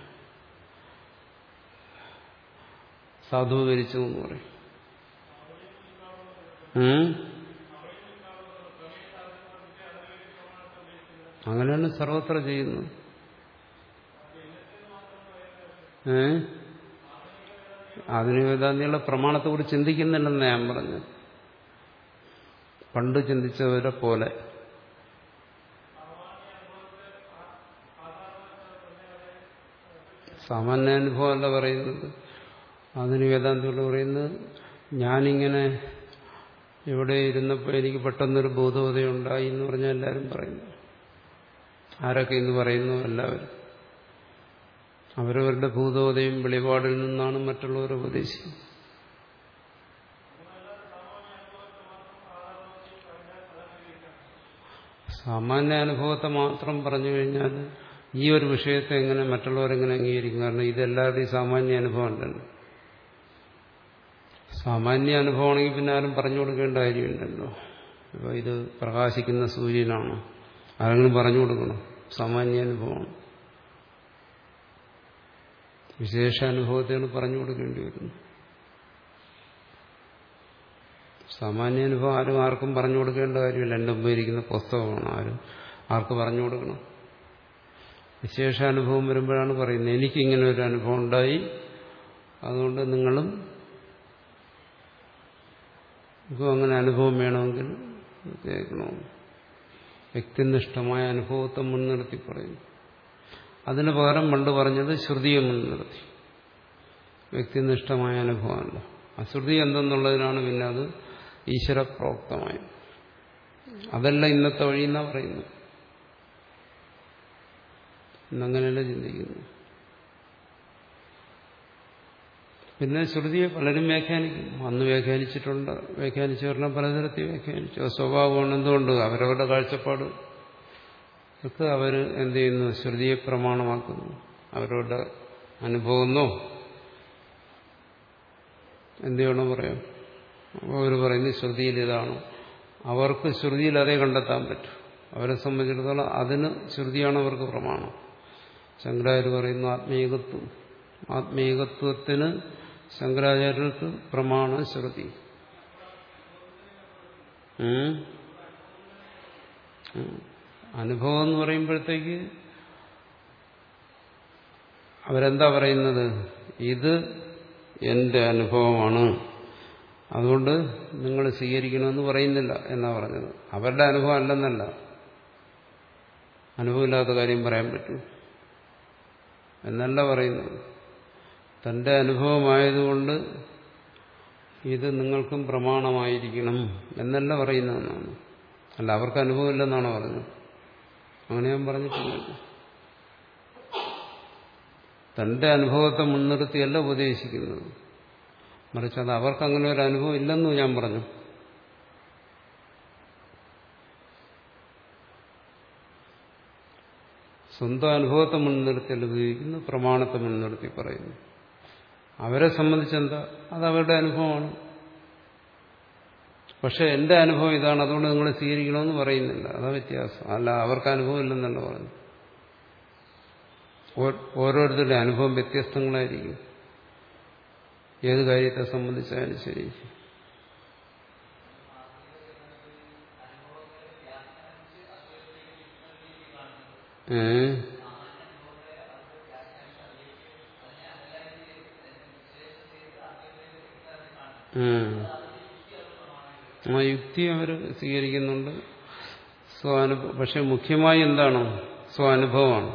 സാധൂകരിച്ചു എന്ന് പറയും. അങ്ങനെയാണ് സർവത്ര ചെയ്യുന്നത്. ഏ ആധുനിക വേദാന്തികളുടെ പ്രമാണത്തെക്കുറിച്ച് ചിന്തിക്കുന്നില്ലെന്ന് ഞാൻ പറഞ്ഞു. പണ്ട് ചിന്തിച്ചവരെ പോലെ. സാമാന്യാനുഭവമല്ല പറയുന്നത്. ആധുനിക വേദാന്തികൾ പറയുന്നത് ഞാനിങ്ങനെ ഇവിടെ ഇരുന്നപ്പോൾ എനിക്ക് പെട്ടെന്നൊരു ബോധോദയുണ്ടായി എന്ന് പറഞ്ഞാൽ എല്ലാവരും പറയുന്നു. ആരൊക്കെ ഇന്ന് പറയുന്നു? എല്ലാവരും. അവരവരുടെ ഭൂതോദയം വെളിപാടിൽ നിന്നാണ് മറ്റുള്ളവർ ഉപദേശിക്കുന്നത്. സാമാന്യ അനുഭവത്തെ മാത്രം പറഞ്ഞു കഴിഞ്ഞാൽ ഈ ഒരു വിഷയത്തെ എങ്ങനെ മറ്റുള്ളവരെങ്ങനെ അംഗീകരിക്കും? കാരണം ഇതെല്ലാവരുടെയും സാമാന്യ അനുഭവം ഉണ്ടല്ലോ. സാമാന്യ അനുഭവമാണെങ്കിൽ പിന്നെ ആരും പറഞ്ഞു കൊടുക്കേണ്ട കാര്യമുണ്ടല്ലോ. ഇപ്പോൾ ഇത് പ്രകാശിക്കുന്ന സൂര്യനാണ്, ആരെങ്കിലും പറഞ്ഞു കൊടുക്കണം. സാമാന്യ അനുഭവമാണ്. വിശേഷാനുഭവത്തെയാണ് പറഞ്ഞു കൊടുക്കേണ്ടി വരുന്നത്. സാമാന്യാനുഭവം ആരും ആർക്കും പറഞ്ഞു കൊടുക്കേണ്ട കാര്യമില്ല. എൻ്റെ മുമ്പ് ഇരിക്കുന്ന പുസ്തകമാണ്, ആരും ആർക്ക് പറഞ്ഞു കൊടുക്കണം. വിശേഷാനുഭവം വരുമ്പോഴാണ് പറയുന്നത് എനിക്കിങ്ങനെ ഒരു അനുഭവം ഉണ്ടായി, അതുകൊണ്ട് നിങ്ങളും ഇപ്പോൾ അങ്ങനെ അനുഭവം വേണമെങ്കിൽ കേൾക്കണം. വ്യക്തിനിഷ്ഠമായ അനുഭവത്തെ മുൻനിർത്തി പറയുന്നു. അതിന് പകരം പണ്ട് പറഞ്ഞത് ശ്രുതിയെ മുൻനിർത്തി. വ്യക്തിനിഷ്ഠമായ അനുഭവമല്ല. അശ്രുതി എന്തെന്നുള്ളതിനാണ് പിന്നെ അത് ഈശ്വരപ്രോക്തമായത്. അതല്ല ഇന്നത്തെ വഴി എന്നാ പറയുന്നത്. ഇന്നങ്ങനെയല്ല ചിന്തിക്കുന്നു. പിന്നെ ശ്രുതിയെ പലരും വ്യാഖ്യാനിക്കും. അന്ന് വ്യാഖ്യാനിച്ചിട്ടുണ്ട്. വ്യാഖ്യാനിച്ചു പറഞ്ഞാൽ പലതരത്തിൽ വ്യാഖ്യാനിച്ചു. സ്വഭാവമാണ്. എന്തുകൊണ്ട്? അവരവരുടെ കാഴ്ചപ്പാട് ഒക്കെ അവർ എന്ത് ചെയ്യുന്നു? ശ്രുതിയെ പ്രമാണമാക്കുന്നു. അവരവരുടെ അനുഭവമെന്നോ എന്ത് ചെയ്യണോ പറയാം. അപ്പോൾ അവർ പറയുന്നത് ശ്രുതിയിൽ ഇതാണ്. അവർക്ക് ശ്രുതിയിൽ അതേ കണ്ടെത്താൻ പറ്റും. അവരെ സംബന്ധിച്ചിടത്തോളം അതിന് ശ്രുതിയാണ് അവർക്ക് പ്രമാണം. ശങ്കരാചാര്യ പറയുന്നു ആത്മീകത്വം. ആത്മീകത്വത്തിന് ശങ്കരാചാര്യർക്ക് പ്രമാണ ശ്രുതി. അനുഭവം എന്ന് പറയുമ്പോഴത്തേക്ക് അവരെന്താ പറയുന്നത്? ഇത് എന്റെ അനുഭവമാണ്, അതുകൊണ്ട് നിങ്ങൾ സ്വീകരിക്കണമെന്ന് പറയുന്നില്ല എന്നാ പറഞ്ഞത്. അവരുടെ അനുഭവം അല്ലെന്നല്ല. അനുഭവമില്ലാത്ത കാര്യം പറയാൻ പറ്റൂ എന്നല്ല പറയുന്നത്. തന്റെ അനുഭവമായതുകൊണ്ട് ഇത് നിങ്ങൾക്കും പ്രമാണമായിരിക്കണം എന്നല്ല പറയുന്നതെന്നാണ്. അല്ല അവർക്ക് അനുഭവമില്ലെന്നാണോ പറഞ്ഞത്? അങ്ങനെ ഞാൻ പറഞ്ഞിട്ടില്ല. തന്റെ അനുഭവത്തെ മുൻനിർത്തിയല്ല ഉപദേശിക്കുന്നത്. മറിച്ച് അത് അവർക്കങ്ങനെ ഒരു അനുഭവം ഇല്ലെന്നും ഞാൻ പറഞ്ഞു. സ്വന്തം അനുഭവത്തെ മുൻനിർത്തിയല്ല ഉപയോഗിക്കുന്നു, പ്രമാണത്തെ മുൻനിർത്തി പറയുന്നു. അവരെ സംബന്ധിച്ചെന്താ? അത് അവരുടെ അനുഭവമാണ്. പക്ഷെ എന്റെ അനുഭവം ഇതാണ്, അതുകൊണ്ട് നിങ്ങൾ സ്വീകരിക്കണമെന്ന് പറയുന്നില്ല. അതാ വ്യത്യാസം. അല്ല അവർക്ക് അനുഭവം ഇല്ലെന്നല്ല പറഞ്ഞു. ഓരോരുത്തരുടെ അനുഭവം വ്യത്യസ്തങ്ങളായിരിക്കും. ഏത് കാര്യത്തെ സംബന്ധിച്ചാലും ശരി. ഏ ആ യുക്തി അവർ സ്വീകരിക്കുന്നുണ്ട്. സ്വാനുഭവം. പക്ഷെ മുഖ്യമായി എന്താണ്? സ്വാനുഭവമാണ്.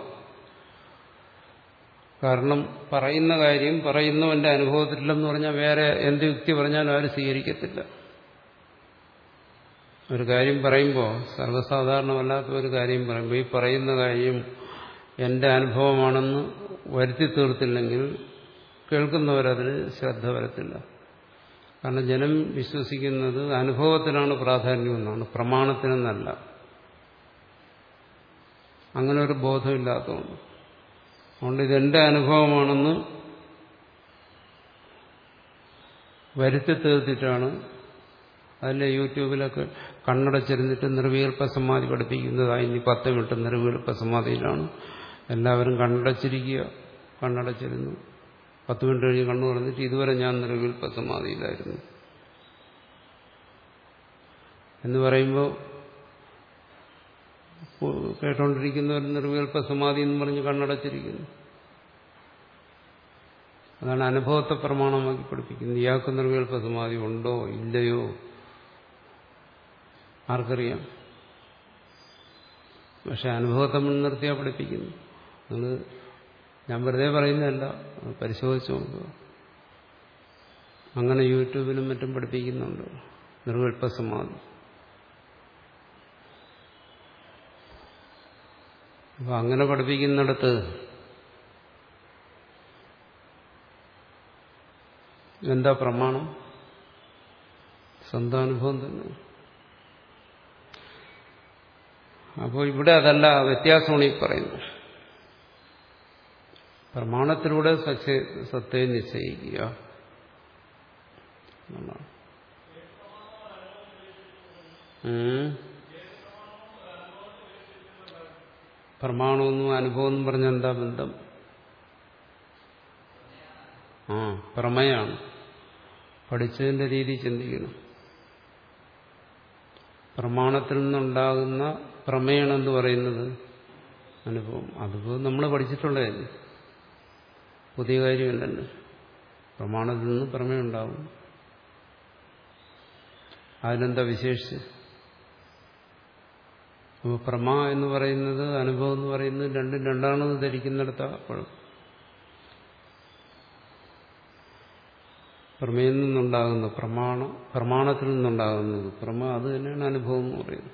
കാരണം പറയുന്ന കാര്യം പറയുന്നവന്റെ അനുഭവത്തിലില്ലെന്ന് പറഞ്ഞാൽ വേറെ എന്ത് യുക്തി പറഞ്ഞാലും ആരും സ്വീകരിക്കത്തില്ല. ഒരു കാര്യം പറയുമ്പോൾ സർവ്വസാധാരണമല്ലാത്ത ഒരു കാര്യം പറയുമ്പോൾ ഈ പറയുന്ന കാര്യം എന്റെ അനുഭവമാണെന്ന് വരുത്തി തീർത്തില്ലെങ്കിൽ കേൾക്കുന്നവരതിൽ ശ്രദ്ധ വരത്തില്ല. കാരണം ജനം വിശ്വസിക്കുന്നത് അനുഭവത്തിനാണ് പ്രാധാന്യമെന്നാണ്, പ്രമാണത്തിനെന്നല്ല. അങ്ങനെ ഒരു ബോധമില്ലാത്തതുകൊണ്ട് അതുകൊണ്ട് ഇതെന്റെ അനുഭവമാണെന്ന് വരുത്തി തീർത്തിട്ടാണ് അതിലെ യൂട്യൂബിലൊക്കെ കണ്ണടച്ചിരുന്നിട്ട് നിർവികൽപ്പ സമാധി പഠിപ്പിക്കുന്നതായി. ഇനി പത്ത് മിനിറ്റ് നിർവികൽപ്പ സമാധിയിലാണ്, എല്ലാവരും കണ്ണടച്ചിരിക്കുക. കണ്ണടച്ചിരുന്നു പത്ത് മിനിറ്റ് കഴിഞ്ഞ് കണ്ണു തുറന്നിട്ട് ഇതുവരെ ഞാൻ നിർവികൽപ്പ സമാധിയിലായിരുന്നു എന്ന് പറയുമ്പോൾ കേട്ടോണ്ടിരിക്കുന്നവർ നിർവികൽപ്പ സമാധി എന്ന് പറഞ്ഞ് കണ്ണടച്ചിരിക്കുന്നു. അതാണ് അനുഭവത്തെ പ്രമാണമാക്കി പഠിപ്പിക്കുന്നത്. ഇയാൾക്ക് നിർവികൽപ്പ സമാധി ഉണ്ടോ ഇല്ലയോ ആർക്കറിയാം? പക്ഷെ അനുഭവത്തെ മുൻനിർത്തിയാ പഠിപ്പിക്കുന്നു. നിങ്ങൾ ഞാൻ വെറുതെ പറയുന്നതല്ല, പരിശോധിച്ചു നോക്കുക. അങ്ങനെ യൂട്യൂബിലും മറ്റും പഠിപ്പിക്കുന്നുണ്ട് നിർവികൽപ്പ സമാധി. അപ്പൊ അങ്ങനെ പഠിപ്പിക്കുന്നിടത്ത് എന്താ പ്രമാണം? സ്വന്തം അനുഭവം തന്നെ. അപ്പോൾ ഇവിടെ അതല്ല, വ്യത്യാസമാണ് ഈ പറയുന്നത്. പ്രമാണത്തിലൂടെ സത്യ സത്തയെ നിശ്ചയിക്കുക എന്നുള്ളതാണ്. പ്രമാണമെന്നും അനുഭവം പറഞ്ഞ എന്താ ബന്ധം? ആ പ്രമേയാണ്. പഠിച്ചതിന്റെ രീതി ചിന്തിക്കണം. പ്രമാണത്തിൽ നിന്നുണ്ടാകുന്ന പ്രമേയണെന്ന് പറയുന്നത് അനുഭവം. അനുഭവം നമ്മൾ പഠിച്ചിട്ടുള്ളതല്ലേ, പുതിയ കാര്യമല്ലല്ലോ. പ്രമാണത്തിൽ നിന്ന് പ്രമേയം ഉണ്ടാകും. അതിനെന്താ വിശേഷിച്ച്? അപ്പോൾ പ്രമ എന്ന് പറയുന്നത് അനുഭവം എന്ന് പറയുന്നത് രണ്ടും രണ്ടാണെന്ന് ധരിക്കുന്നിടത്താണ് കുഴപ്പം. പ്രമേയിൽ നിന്നുണ്ടാകുന്ന പ്രമാണ പ്രമാണത്തിൽ നിന്നുണ്ടാകുന്നത് പ്രമ, അത് തന്നെയാണ് അനുഭവം എന്ന് പറയുന്നത്.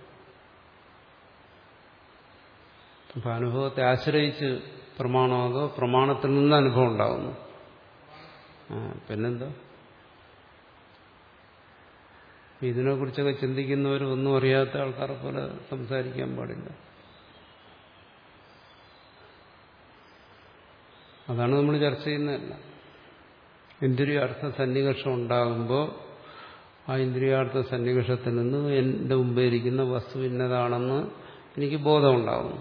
അപ്പൊ അനുഭവത്തെ ആശ്രയിച്ച് പ്രമാണമാകോ പ്രമാണത്തിൽ നിന്ന് അനുഭവം ഉണ്ടാകുന്നു. ആ പിന്നെന്താ? ഇതിനെക്കുറിച്ചൊക്കെ ചിന്തിക്കുന്നവർ ഒന്നും അറിയാത്ത ആൾക്കാരെ പോലെ സംസാരിക്കാൻ പാടില്ല. അതാണ് നമ്മൾ ചർച്ച ചെയ്യുന്നതല്ല. ഇന്ദ്രിയാർത്ഥ സന്നികർഷം ഉണ്ടാകുമ്പോൾ ആ ഇന്ദ്രിയാർത്ഥ സന്നികർഷത്തിൽ നിന്ന് എന്റെ മുമ്പേ ഇരിക്കുന്ന വസ്തു ഇന്നതാണെന്ന് എനിക്ക് ബോധമുണ്ടാകുന്നു.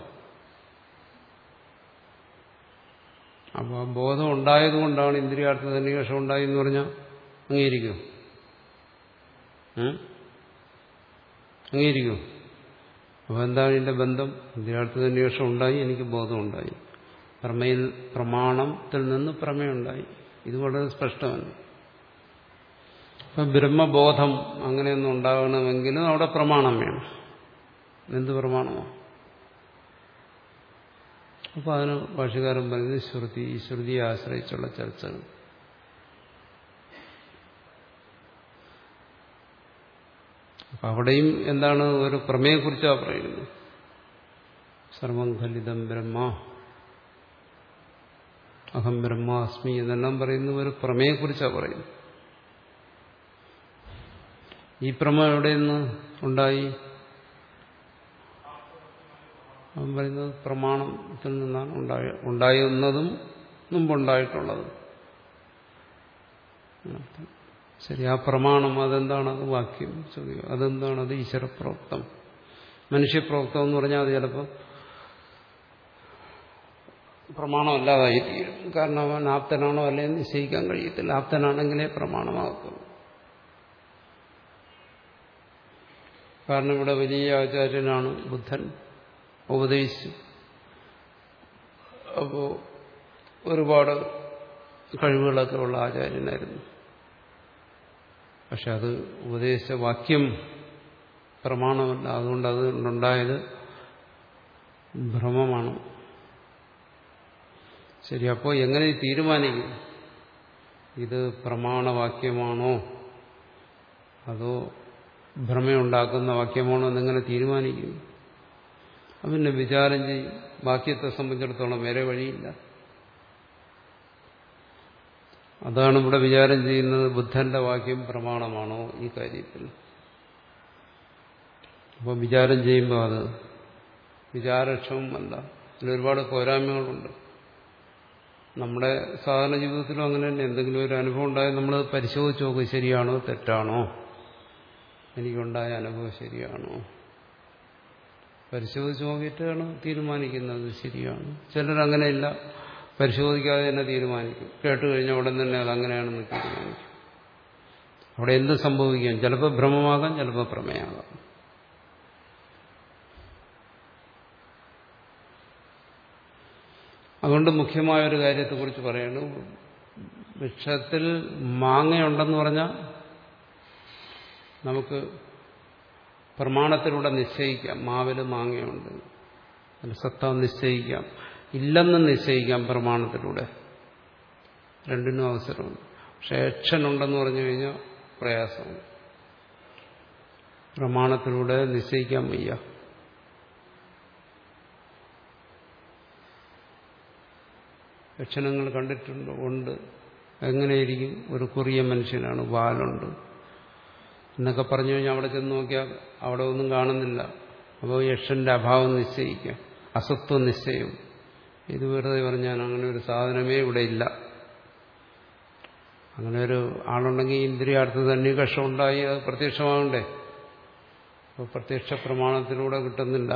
അപ്പോൾ ആ ബോധം ഉണ്ടായതുകൊണ്ടാണ് ഇന്ദ്രിയാർത്ഥ സന്നികർഷം ഉണ്ടായി എന്ന് പറഞ്ഞാൽ അംഗീകരിക്കും അംഗീകരിക്കും അപ്പോൾ എന്താണ് ഇതിന്റെ ബന്ധം? ഇന്ദ്രിയാർത്ഥ സന്നികർഷം ഉണ്ടായി, എനിക്ക് ബോധമുണ്ടായി. പ്രമേയിൽ പ്രമാണത്തിൽ നിന്ന് പ്രമേയം ഉണ്ടായി. ഇത് വളരെ സ്പഷ്ടമാണ്. ഇപ്പം ബ്രഹ്മബോധം അങ്ങനെയൊന്നും ഉണ്ടാകണമെങ്കിലും അവിടെ പ്രമാണം വേണം. എന്ത് പ്രമാണമോ? അപ്പോൾ അതിന് ഭാഷ്യകാരൻ പറയുന്നത് ശ്രുതി, ശ്രുതിയെ ആശ്രയിച്ചുള്ള ചർച്ചകൾ. അപ്പം അവിടെയും എന്താണ് ഒരു പ്രമേയെക്കുറിച്ചാണ് പറയുന്നത്. സർവം ഖലിതം ബ്രഹ്മ, അഹം ബ്രഹ്മാസ്മി എന്നെല്ലാം പറയുന്ന ഒരു പ്രമേയെക്കുറിച്ചാണ് പറയുന്നത്. ഈ പ്രമേയം എവിടെ നിന്ന് ഉണ്ടായി? അവൻ പറയുന്നത് പ്രമാണത്തിൽ നിന്നാണ് ഉണ്ടായ ഉണ്ടായിരുന്നതും മുമ്പുണ്ടായിട്ടുള്ളതും. ശരി, ആ പ്രമാണം അതെന്താണ്? അത് വാക്യം. അതെന്താണ്? അത് ഈശ്വരപ്രോക്തം. മനുഷ്യപ്രോക്തം എന്ന് പറഞ്ഞാൽ അത് ചിലപ്പോൾ പ്രമാണമല്ലാതായി തീരും. കാരണം അവൻ ആപ്തനാണോ അല്ലെങ്കിൽ നിശ്ചയിക്കാൻ കഴിയത്തില്ല. ആപ്തനാണെങ്കിലേ പ്രമാണമാകത്തുള്ളൂ. കാരണം ഇവിടെ വലിയ ആചാര്യനാണ് ബുദ്ധൻ, ഉപദേശിച്ചു. അപ്പോൾ ഒരുപാട് കഴിവുകളൊക്കെ ഉള്ള ആചാര്യനായിരുന്നു. പക്ഷെ അത് ഉപദേശിച്ച വാക്യം പ്രമാണമല്ല. അതുകൊണ്ട് അത് ഉണ്ടായത് ഭ്രമമാണ്. ശരി, അപ്പോൾ എങ്ങനെ തീരുമാനിക്കും? ഇത് പ്രമാണവാക്യമാണോ അതോ ഭ്രമയുണ്ടാക്കുന്ന വാക്യമാണോ എന്നിങ്ങനെ തീരുമാനിക്കും. പിന്നെ വിചാരം ചെയ്യും. വാക്യത്തെ സംബന്ധിച്ചിടത്തോളം വേറെ വഴിയില്ല. അതാണ് ഇവിടെ വിചാരം ചെയ്യുന്നത്. ബുദ്ധന്റെ വാക്യം പ്രമാണമാണോ ഈ കാര്യത്തിൽ? അപ്പോൾ വിചാരം ചെയ്യുമ്പോൾ അത് വിചാരക്ഷമമല്ല. ഇതിൽ ഒരുപാട് പോരായ്മകളുണ്ട്. നമ്മുടെ സാധാരണ ജീവിതത്തിലും അങ്ങനെ തന്നെ. എന്തെങ്കിലും ഒരു അനുഭവം ഉണ്ടായാൽ നമ്മൾ പരിശോധിച്ച് നോക്കും, ശരിയാണോ തെറ്റാണോ, എനിക്കുണ്ടായ അനുഭവം ശരിയാണോ, പരിശോധിച്ച് നോക്കിയിട്ടാണ് തീരുമാനിക്കുന്നത് ശരിയാണ്. ചിലരങ്ങനെയില്ല, പരിശോധിക്കാതെ തന്നെ തീരുമാനിക്കും. കേട്ട് കഴിഞ്ഞാൽ ഉടൻ തന്നെ അതങ്ങനെയാണെന്ന് തീരുമാനിക്കും. അവിടെ എന്ത് സംഭവിക്കാം? ചിലപ്പോൾ ഭ്രമമാകാം, ചിലപ്പോൾ പ്രമേയാകാം. അതുകൊണ്ട് മുഖ്യമായൊരു കാര്യത്തെക്കുറിച്ച് പറയുന്നു. വൃക്ഷത്തിൽ മാങ്ങയുണ്ടെന്ന് പറഞ്ഞാൽ നമുക്ക് പ്രമാണത്തിലൂടെ നിശ്ചയിക്കാം മാവിൽ മാങ്ങയുണ്ട്, അതിന് സത്ത നിശ്ചയിക്കാം. ഇല്ലെന്നും നിശ്ചയിക്കാം പ്രമാണത്തിലൂടെ. രണ്ടിനും അവസരമുണ്ട്. പക്ഷെ യക്ഷനുണ്ടെന്ന് പറഞ്ഞു കഴിഞ്ഞാൽ പ്രയാസമാണ്. പ്രമാണത്തിലൂടെ നിശ്ചയിക്കാൻ വയ്യ. ലക്ഷണങ്ങൾ കണ്ടിട്ടുണ്ട്, ഉണ്ട്. എങ്ങനെയിരിക്കും? ഒരു കുറിയ മനുഷ്യനാണ്, വാലുണ്ട് എന്നൊക്കെ പറഞ്ഞു കഴിഞ്ഞാൽ അവിടെ ചെന്ന് നോക്കിയാൽ അവിടെ ഒന്നും കാണുന്നില്ല. അപ്പോൾ യക്ഷന്റെ അഭാവം നിശ്ചയിക്കാം, അസത്വം നിശ്ചയം. ഇത് വെറുതെ പറഞ്ഞാൽ അങ്ങനെ ഒരു സാധനമേ ഇവിടെ ഇല്ല. അങ്ങനെ ഒരു ആളുണ്ടെങ്കിൽ ഇന്ദ്രിയാർത്ഥ സന്നികർഷം ഉണ്ടായി അത് പ്രത്യക്ഷമാകണ്ടേ? അപ്പോൾ പ്രത്യക്ഷ പ്രമാണത്തിലൂടെ കിട്ടുന്നില്ല,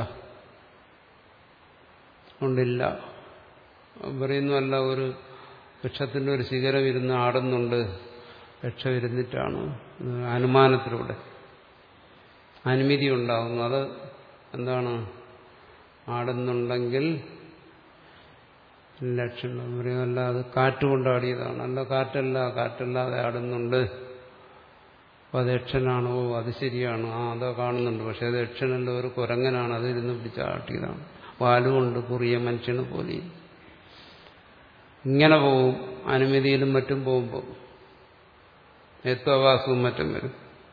കൊണ്ടില്ല. പറയുന്നതല്ല, ഒരു വൃക്ഷത്തിന്റെ ഒരു ശിഖരം ഇരുന്ന് ആടുന്നുണ്ട്, യക്ഷം ഇരുന്നിട്ടാണ്. അനുമാനത്തിലൂടെ അനുമതി ഉണ്ടാകുന്നു. അത് എന്താണ്? ആടുന്നുണ്ടെങ്കിൽ ലക്ഷണം പറയുന്നതല്ല, അത് കാറ്റുകൊണ്ടാടിയതാണ്. അല്ല, കാറ്റല്ല, കാറ്റല്ലാതെ ആടുന്നുണ്ട്. അപ്പോൾ അത് യക്ഷനാണോ? അത് ശരിയാണ്, ആ അതാ കാണുന്നുണ്ട്. പക്ഷെ അത് യക്ഷനല്ല, ഒരു കുരങ്ങനാണ്, അതിരുന്ന് പിടിച്ചാട്ടിയതാണ്. വാലുകൊണ്ട് കുറിയ മനുഷ്യനെ പോലെ ഇങ്ങനെ പോവും. അനുമതിയിലും മറ്റും പോകുമ്പോൾ ഏത്വാവാസവും മറ്റും വരും.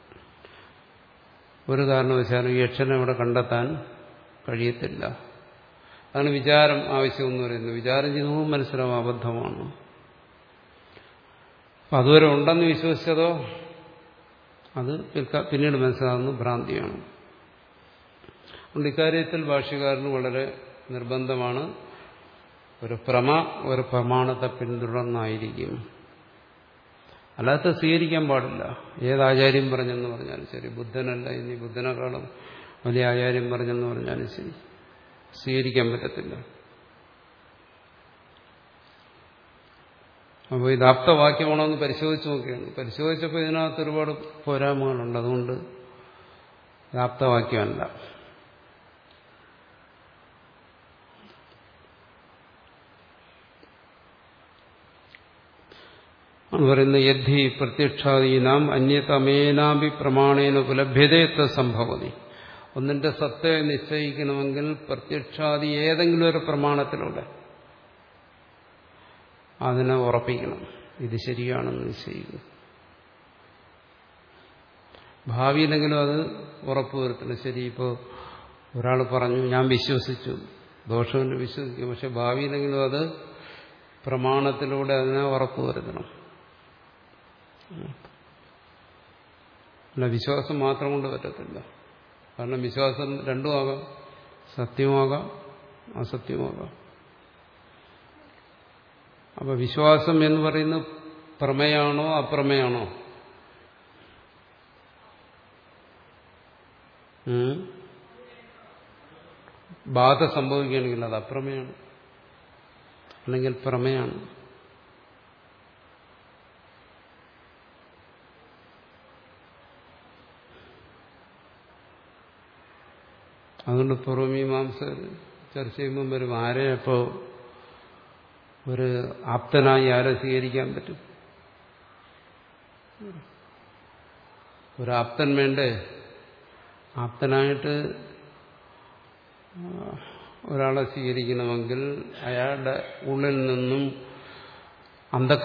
ഒരു കാരണവശാലും യക്ഷനെ ഇവിടെ കണ്ടെത്താൻ കഴിയത്തില്ല. അതാണ് വിചാരം ആവശ്യമെന്ന് പറയുന്നത്. വിചാരം ചെയ്യുമ്പോൾ മനസ്സിലാവും അബദ്ധമാണ്. അപ്പം അതുവരെ ഉണ്ടെന്ന് വിശ്വസിച്ചതോ അത് പിന്നീട് മനസ്സിലാകുന്നു ഭ്രാന്തിയാണ്. അതുകൊണ്ട് ഇക്കാര്യത്തിൽ ഭാഷ്യകാരന് വളരെ നിർബന്ധമാണ്. ഒരു പ്രമ ഒരു പ്രമാണത്തെ പിന്തുടർന്നായിരിക്കും, അല്ലാത്ത സ്വീകരിക്കാൻ പാടില്ല. ഏതാചാര്യം പറഞ്ഞെന്ന് പറഞ്ഞാലും ശരി, ബുദ്ധനല്ല ഇനി ബുദ്ധനെക്കാളും വലിയ ആചാര്യം പറഞ്ഞെന്ന് പറഞ്ഞാലും ശരി, സ്വീകരിക്കാൻ പറ്റത്തില്ല. അപ്പോൾ ഇത് ആപ്തവാക്യമാണോ എന്ന് പരിശോധിച്ച് നോക്കുകയാണ്. പരിശോധിച്ചപ്പോൾ ഇതിനകത്ത് ഒരുപാട് പോരായ്മകളുണ്ട്. അതുകൊണ്ട് ആപ്തവാക്യമല്ല. എന്ന് പറയുന്നത് യദ്ധി പ്രത്യക്ഷാദീനാം അന്യതമേനാപി പ്രമാണേന ഉപലഭ്യതേ സംഭവതി. ഒന്നിന്റെ സത്തയെ നിശ്ചയിക്കണമെങ്കിൽ പ്രത്യക്ഷാദി ഏതെങ്കിലും ഒരു പ്രമാണത്തിലൂടെ അതിനെ ഉറപ്പിക്കണം. ഇത് ശരിയാണെന്ന് നിശ്ചയിക്കും. ഭാവിയിലെങ്കിലും അത് ഉറപ്പുവരുത്തണം. ശരി, ഇപ്പോൾ ഒരാൾ പറഞ്ഞു, ഞാൻ വിശ്വസിച്ചു, ദോഷമെന്ന് വിശ്വസിക്കും. പക്ഷെ ഭാവിയിലെങ്കിലും അത് പ്രമാണത്തിലൂടെ അതിനെ ഉറപ്പുവരുത്തണം. അല്ല, വിശ്വാസം മാത്രം കൊണ്ട് പറ്റത്തില്ല. കാരണം വിശ്വാസം രണ്ടുമാകാം, സത്യമാകാം അസത്യമാകാം. അപ്പൊ വിശ്വാസം എന്ന് പറയുന്നത് പ്രമേയാണോ അപ്രമേയാണോ? ബാധ സംഭവിക്കുകയാണെങ്കിൽ അത് അപ്രമേയാണ്, അല്ലെങ്കിൽ പ്രമേയാണ്. അതുകൊണ്ട് പൂർവമീമാംസ ചർച്ച ചെയ്യുമ്പം വരും, ആരെ അപ്പോൾ ഒരു ആപ്തനായി ആരെ സ്വീകരിക്കാൻ പറ്റും? ഒരു ആപ്തൻ വേണ്ടേ? ആപ്തനായിട്ട് ഒരാളെ സ്വീകരിക്കണമെങ്കിൽ അയാളുടെ ഉള്ളിൽ നിന്നും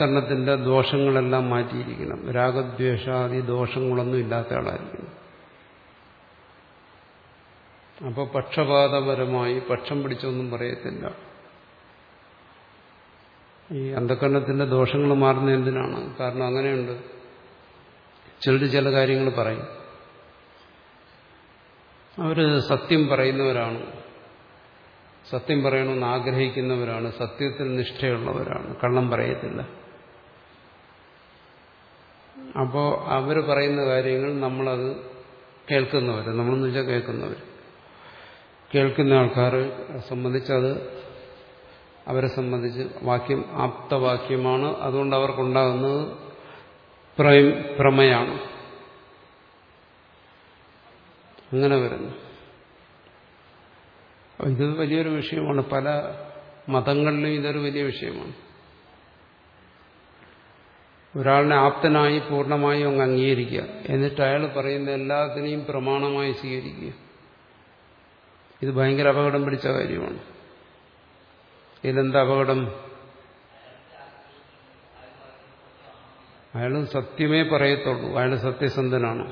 അന്ധകരണത്തിന്റെ ദോഷങ്ങളെല്ലാം മാറ്റിയിരിക്കണം. രാഗദ്വേഷാദി ദോഷങ്ങളൊന്നും ഇല്ലാത്ത ആളായിരിക്കണം. അപ്പോൾ പക്ഷപാതപരമായി പക്ഷം പിടിച്ചൊന്നും പറയത്തില്ല. ഈ അന്ധകരണത്തിന്റെ ദോഷങ്ങൾ മാറുന്ന എന്തിനാണ്? കാരണം അങ്ങനെയുണ്ട്. ചിലർ ചില കാര്യങ്ങൾ പറയും, അവര് സത്യം പറയുന്നവരാണ്, സത്യം പറയണമെന്ന് ആഗ്രഹിക്കുന്നവരാണ്, സത്യത്തിൽ നിഷ്ഠയുള്ളവരാണ്, കള്ളം പറയത്തില്ല. അപ്പോൾ അവർ പറയുന്ന കാര്യങ്ങൾ നമ്മളത് കേൾക്കുന്നവർ, നമ്മളെന്ന് വെച്ചാൽ കേൾക്കുന്നവർ, കേൾക്കുന്ന ആൾക്കാരെ സംബന്ധിച്ചത് അവരെ സംബന്ധിച്ച് വാക്യം ആപ്തവാക്യമാണ്. അതുകൊണ്ട് അവർക്കുണ്ടാകുന്നത് പ്രമയാണ്. അങ്ങനെ വരുന്നു. ഇത് വലിയൊരു വിഷയമാണ്. പല മതങ്ങളിലും ഇതൊരു വലിയ വിഷയമാണ്. ഒരാളിനെ ആപ്തനായി പൂർണ്ണമായും അങ്ങ് അംഗീകരിക്കുക, എന്നിട്ട് അയാൾ പറയുന്ന എല്ലാത്തിനെയും പ്രമാണമായി സ്വീകരിക്കുക. ഇത് ഭയങ്കര അപകടം പിടിച്ച കാര്യമാണ്. ഇതിലെന്താ അപകടം? അയാൾ സത്യമേ പറയത്തുള്ളൂ, അയാൾ സത്യസന്ധനാണ്.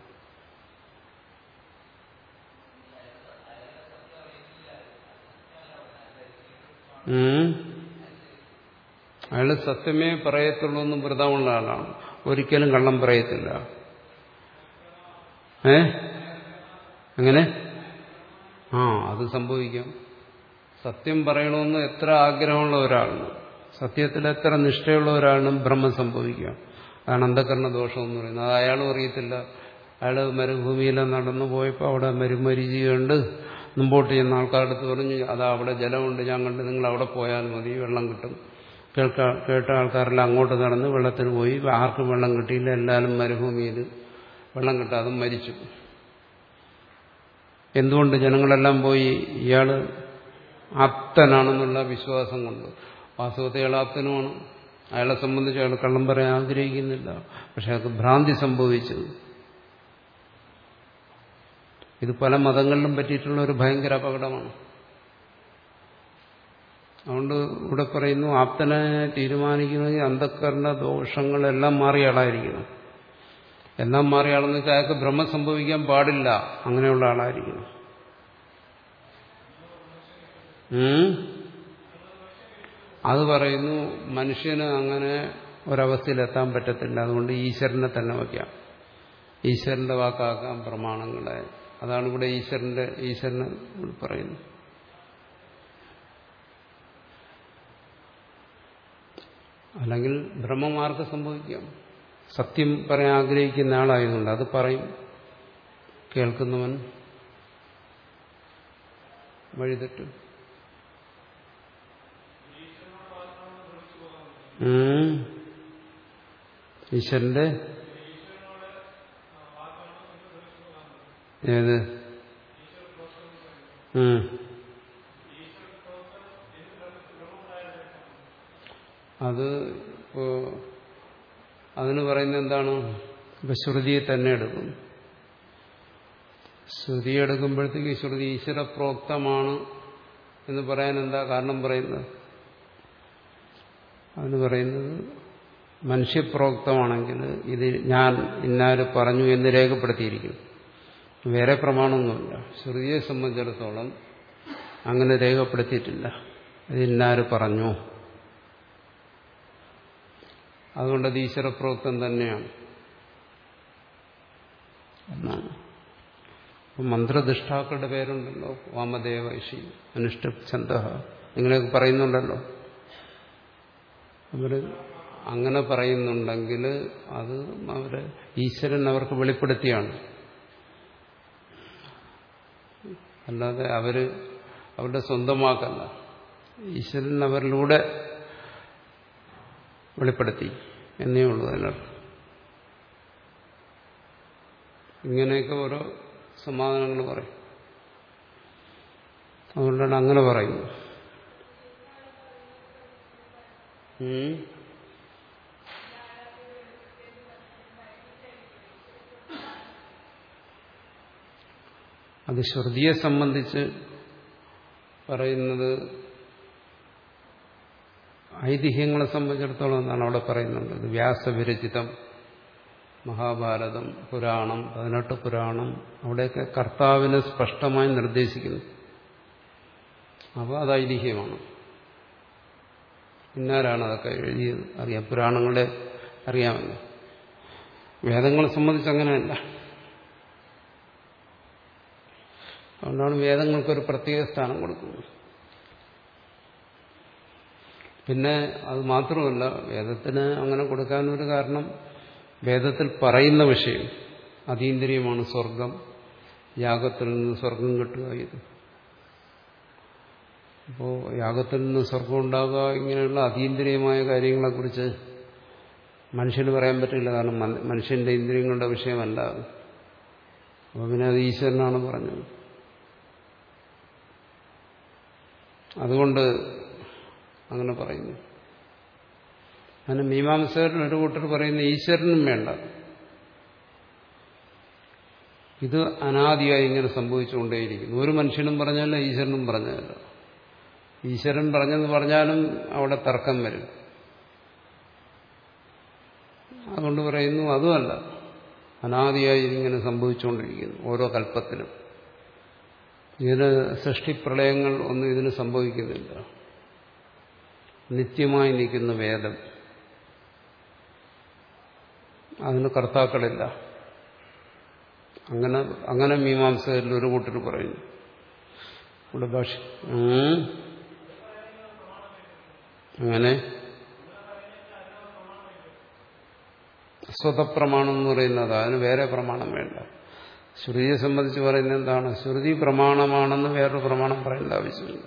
അയാൾ സത്യമേ പറയത്തുള്ളൂ എന്നും വ്രതമുള്ള ആളാണ്, ഒരിക്കലും കള്ളം പറയത്തില്ല. ഏ അങ്ങനെ ആ അത് സംഭവിക്കാം. സത്യം പറയണമെന്ന് എത്ര ആഗ്രഹമുള്ള ഒരാളിന്, സത്യത്തിൽ എത്ര നിഷ്ഠയുള്ള ഒരാളിനും ഭ്രമം സംഭവിക്കാം. അതാണ് അന്ധകരണ ദോഷം എന്ന് പറയുന്നത്. അത് അയാളും അറിയത്തില്ല. അയാൾ മരുഭൂമിയിൽ നടന്നു പോയപ്പോൾ അവിടെ മരുമരിചി കണ്ട് മുമ്പോട്ട് ചെന്ന ആൾക്കാരുടെ അടുത്ത് പറഞ്ഞു, അതാ അവിടെ ജലമുണ്ട്, ഞാൻ കണ്ട്, നിങ്ങൾ അവിടെ പോയാൽ മതി, വെള്ളം കിട്ടും. കേൾക്ക കേട്ട ആൾക്കാരെല്ലാം അങ്ങോട്ട് നടന്ന് വെള്ളത്തിന് പോയി. ആർക്കും വെള്ളം കിട്ടിയില്ല, എല്ലാവരും മരുഭൂമിയിൽ വെള്ളം കിട്ടാതെ മരിച്ചു. എന്തുകൊണ്ട് ജനങ്ങളെല്ലാം പോയി? ഇയാൾ ആപ്തനാണെന്നുള്ള വിശ്വാസം കൊണ്ട്. വാസ്തവത്തെ അയാൾ ആപ്തനുമാണ്. അയാളെ സംബന്ധിച്ച് അയാൾ കള്ളം പറയാൻ ആഗ്രഹിക്കുന്നില്ല, പക്ഷെ അയാൾക്ക് ഭ്രാന്തി സംഭവിച്ചു. ഇത് പല മതങ്ങളിലും പറ്റിയിട്ടുള്ള ഒരു ഭയങ്കര അപകടമാണ്. അതുകൊണ്ട് ഇവിടെ പറയുന്നു, ആപ്തനെ തീരുമാനിക്കണമെങ്കിൽ അന്ധകരണ ദോഷങ്ങളെല്ലാം മാറിയ ആളായിരിക്കണം. എല്ലാം മാറിയ ആളെന്ന് വെച്ചാൽ അയാൾക്ക് ഭ്രമം സംഭവിക്കാൻ പാടില്ല, അങ്ങനെയുള്ള ആളായിരിക്കണം. അത് പറയുന്നു മനുഷ്യന് അങ്ങനെ ഒരവസ്ഥയിലെത്താൻ പറ്റത്തില്ല. അതുകൊണ്ട് ഈശ്വരനെ തന്നെ വയ്ക്കാം, ഈശ്വരന്റെ വാക്കാക്കാം പ്രമാണങ്ങളെ. അതാണ് ഇവിടെ ഈശ്വരന്റെ ഈശ്വരനെ പറയുന്നത്. അല്ലെങ്കിൽ ഭ്രമം ആർക്ക് സംഭവിക്കാം? സത്യം പറയാൻ ആഗ്രഹിക്കുന്ന ആളായതുകൊണ്ട് അത് പറയും, കേൾക്കുന്നവൻ വഴിതെറ്റും. ഈശ്വരന്റെ ഏത് അത് ഇപ്പോ അതിന് പറയുന്നത് എന്താണ്? ഇപ്പൊ ശ്രുതിയെ തന്നെ എടുക്കും. ശ്രുതി എടുക്കുമ്പോഴത്തേക്ക് ശ്രുതി ഈശ്വരപ്രോക്തമാണ് എന്ന് പറയാൻ എന്താ കാരണം പറയുന്നത്? അതിന് പറയുന്നത് മനുഷ്യപ്രോക്തമാണെങ്കിൽ ഇത് ഞാൻ ഇന്നാര് പറഞ്ഞു എന്ന് രേഖപ്പെടുത്തിയിരിക്കും. വേറെ പ്രമാണമൊന്നുമില്ല. ശ്രുതിയെ സംബന്ധിച്ചിടത്തോളം അങ്ങനെ രേഖപ്പെടുത്തിയിട്ടില്ല, ഇത് ഇന്നാര് പറഞ്ഞു. അതുകൊണ്ടത് ഈശ്വരപ്രോക്തം തന്നെയാണ് എന്നാണ്. മന്ത്രദിഷ്ടാക്കളുടെ പേരുണ്ടല്ലോ, വാമദേവ ഋഷി, അനുഷ്ഠുപ് ഛന്ദ, ഇങ്ങനെയൊക്കെ പറയുന്നുണ്ടല്ലോ. അവര് അങ്ങനെ പറയുന്നുണ്ടെങ്കിൽ അത് അവര് ഈശ്വരൻ അവർക്ക് വെളിപ്പെടുത്തിയാണ്. അല്ലാതെ അവര് അവരുടെ സ്വന്തമാക്കല്ല, ഈശ്വരൻ അവരിലൂടെ വെളിപ്പെടുത്തി എന്നേ ഉള്ളൂ അതിനർത്ഥം. ഇങ്ങനെയൊക്കെ ഓരോ സമാധാനങ്ങൾ പറയും. അതുകൊണ്ടാണ് അങ്ങനെ പറയുന്നത്. അത് ശ്രുതിയെ സംബന്ധിച്ച് പറയുന്നത് ഐതിഹ്യങ്ങളെ സംബന്ധിച്ചിടത്തോളം എന്നാണ് അവിടെ പറയുന്നുണ്ട്. വ്യാസവിരചിതം മഹാഭാരതം, പുരാണം, പതിനെട്ട് പുരാണം, അവിടെയൊക്കെ കർത്താവിനെ സ്പഷ്ടമായി നിർദ്ദേശിക്കുന്നു. അപ്പോൾ അത് ഐതിഹ്യമാണ്. ഇന്നാരാണ് അതൊക്കെ എഴുതിയത് അറിയാം, പുരാണങ്ങളെ അറിയാമല്ലോ. വേദങ്ങളെ സംബന്ധിച്ച് അങ്ങനെയല്ല. അതുകൊണ്ടാണ് വേദങ്ങൾക്കൊരു പ്രത്യേക സ്ഥാനം കൊടുക്കുന്നത്. പിന്നെ അത് മാത്രമല്ല, വേദത്തിന് അങ്ങനെ കൊടുക്കാനൊരു കാരണം, വേദത്തിൽ പറയുന്ന വിഷയം അതീന്ദ്രിയമാണ്. സ്വർഗം, യാഗത്തിൽ നിന്ന് സ്വർഗം കിട്ടുക. ഇത് അപ്പോൾ യാഗത്തിൽ നിന്ന് സ്വർഗം ഉണ്ടാകുക, ഇങ്ങനെയുള്ള അതീന്ദ്രിയമായ കാര്യങ്ങളെക്കുറിച്ച് മനുഷ്യന് പറയാൻ പറ്റില്ല. കാരണം മനുഷ്യന്റെ ഇന്ദ്രിയങ്ങളുടെ വിഷയമല്ല. അപ്പോൾ പിന്നെ അത് ഈശ്വരനാണ് പറഞ്ഞത്. അതുകൊണ്ട് അങ്ങനെ പറയുന്നു. അങ്ങനെ മീമാംസകരിൽ ഒരു കൂട്ടർ പറയുന്ന ഈശ്വരനും വേണ്ട, ഇത് അനാദിയായി ഇങ്ങനെ സംഭവിച്ചുകൊണ്ടേയിരിക്കുന്നു. ഒരു മനുഷ്യനും പറഞ്ഞല്ല, ഈശ്വരനും പറഞ്ഞല്ല. ഈശ്വരൻ പറഞ്ഞെന്ന് പറഞ്ഞാലും അവിടെ തർക്കം വരും. അതുകൊണ്ട് പറയുന്നു അതുമല്ല, അനാദിയായി ഇതിങ്ങനെ സംഭവിച്ചുകൊണ്ടിരിക്കുന്നു ഓരോ കൽപ്പത്തിലും. ഇതിന് സൃഷ്ടിപ്രളയങ്ങൾ ഒന്നും ഇതിന് സംഭവിക്കുന്നില്ല. നിത്യമായി നിൽക്കുന്ന വേദം, അതിന് കർത്താക്കളില്ല. അങ്ങനെ അങ്ങനെ മീമാംസകരിൽ ഒരു കൂട്ടർ പറയുന്നു. ഇവിടെ ഭാഷ അങ്ങനെ സ്വതപ്രമാണം എന്ന് പറയുന്നത്, അതിന് വേറെ പ്രമാണം വേണ്ട. ശ്രുതിയെ സംബന്ധിച്ച് പറയുന്നത് എന്താണ്? ശ്രുതി പ്രമാണമാണെന്ന് വേറൊരു പ്രമാണം പറയേണ്ട ആവശ്യമില്ല.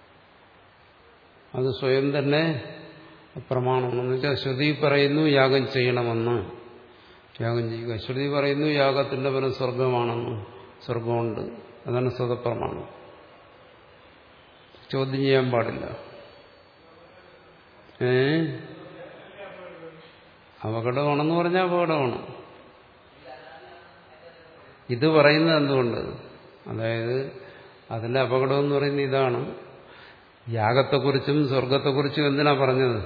അത് സ്വയം തന്നെ പ്രമാണമെന്ന് വെച്ചാൽ, ശ്രുതി പറയുന്നു യാഗം ചെയ്യണമെന്ന്, യാഗം ചെയ്യുക. ശ്രുതി പറയുന്നു യാഗത്തിന്റെ ഫലം സ്വർഗമാണെന്ന്, സ്വർഗമുണ്ട്. അതാണ് സ്വതപ്രമാണം. ചോദ്യം ചെയ്യാൻ പാടില്ല. ഏ അപകടമാണെന്ന് പറഞ്ഞാൽ അപകടമാണ്. ഇത് പറയുന്നത് എന്തുകൊണ്ട്? അതായത് അതിന്റെ അപകടം എന്ന് പറയുന്നത് ഇതാണ്. യാഗത്തെക്കുറിച്ചും സ്വർഗത്തെക്കുറിച്ചും എന്തിനാ പറഞ്ഞത്?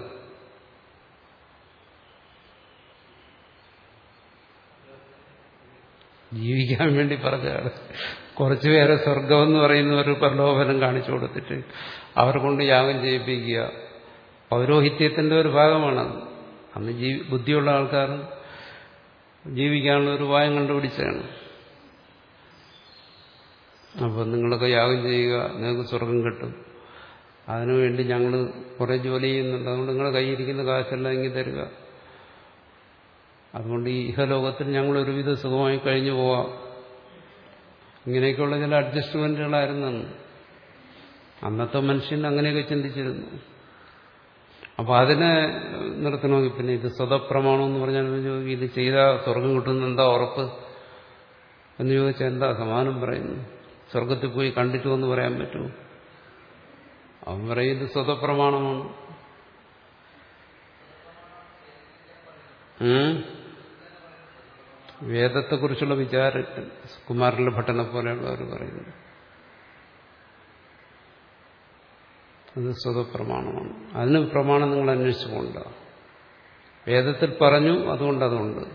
ജീവിക്കാൻ വേണ്ടി പറഞ്ഞാണ്. കുറച്ചുപേരെ സ്വർഗമെന്ന് പറയുന്ന ഒരു പ്രലോഭനം കാണിച്ചു കൊടുത്തിട്ട് അവർ കൊണ്ട് യാഗം ചെയ്യിപ്പിക്കുക പൗരോഹിത്യത്തിന്റെ ഒരു ഭാഗമാണത്. അന്ന് ജീവി ബുദ്ധിയുള്ള ആൾക്കാർ ജീവിക്കാനുള്ള ഒരു ഉപായം കണ്ടുപിടിച്ചാണ്. അപ്പോൾ നിങ്ങളൊക്കെ യാഗം ചെയ്യുക, നിങ്ങൾക്ക് സ്വർഗം കിട്ടും, അതിനുവേണ്ടി ഞങ്ങൾ കുറേ ജോലി ചെയ്യുന്നുണ്ട്, അതുകൊണ്ട് നിങ്ങളുടെ കയ്യിരിക്കുന്ന കാശെല്ലാം ഇങ്ങനെ തരിക, അതുകൊണ്ട് ഈ ഇഹലോകത്തിൽ ഞങ്ങൾ ഒരുവിധ സുഖമായി കഴിഞ്ഞു പോവാം. ഇങ്ങനെയൊക്കെയുള്ള ചില അഡ്ജസ്റ്റ്മെന്റുകളായിരുന്നു അന്ന്. അന്നത്തെ മനുഷ്യൻ അങ്ങനെയൊക്കെ ചിന്തിച്ചിരുന്നു. അപ്പോൾ അതിനെ നിർത്തണമെങ്കിൽ പിന്നെ ഇത് സ്വതപ്രമാണം എന്ന് പറഞ്ഞാൽ ഇത് ചെയ്താൽ സ്വർഗം കിട്ടുന്ന എന്താ ഉറപ്പ് എന്ന് ചോദിച്ചാൽ എന്താ സമാനം പറയുന്നു? സ്വർഗത്തിൽ പോയി കണ്ടിട്ടു എന്ന് പറയാൻ പറ്റുമോ? അവൻ പറയും ഇത് സ്വതപ്രമാണമാണ്. വേദത്തെക്കുറിച്ചുള്ള വിചാരത്തിൽ കുമാരന്റെ ഭട്ടനെ പോലെയുള്ളവർ പറയുന്നു അത് സ്വതപ്രമാണമാണ്. അതിന് പ്രമാണം നിങ്ങൾ അന്വേഷിച്ചു പോകണ്ട. വേദത്തിൽ പറഞ്ഞു, അതുകൊണ്ട് അതുണ്ട്.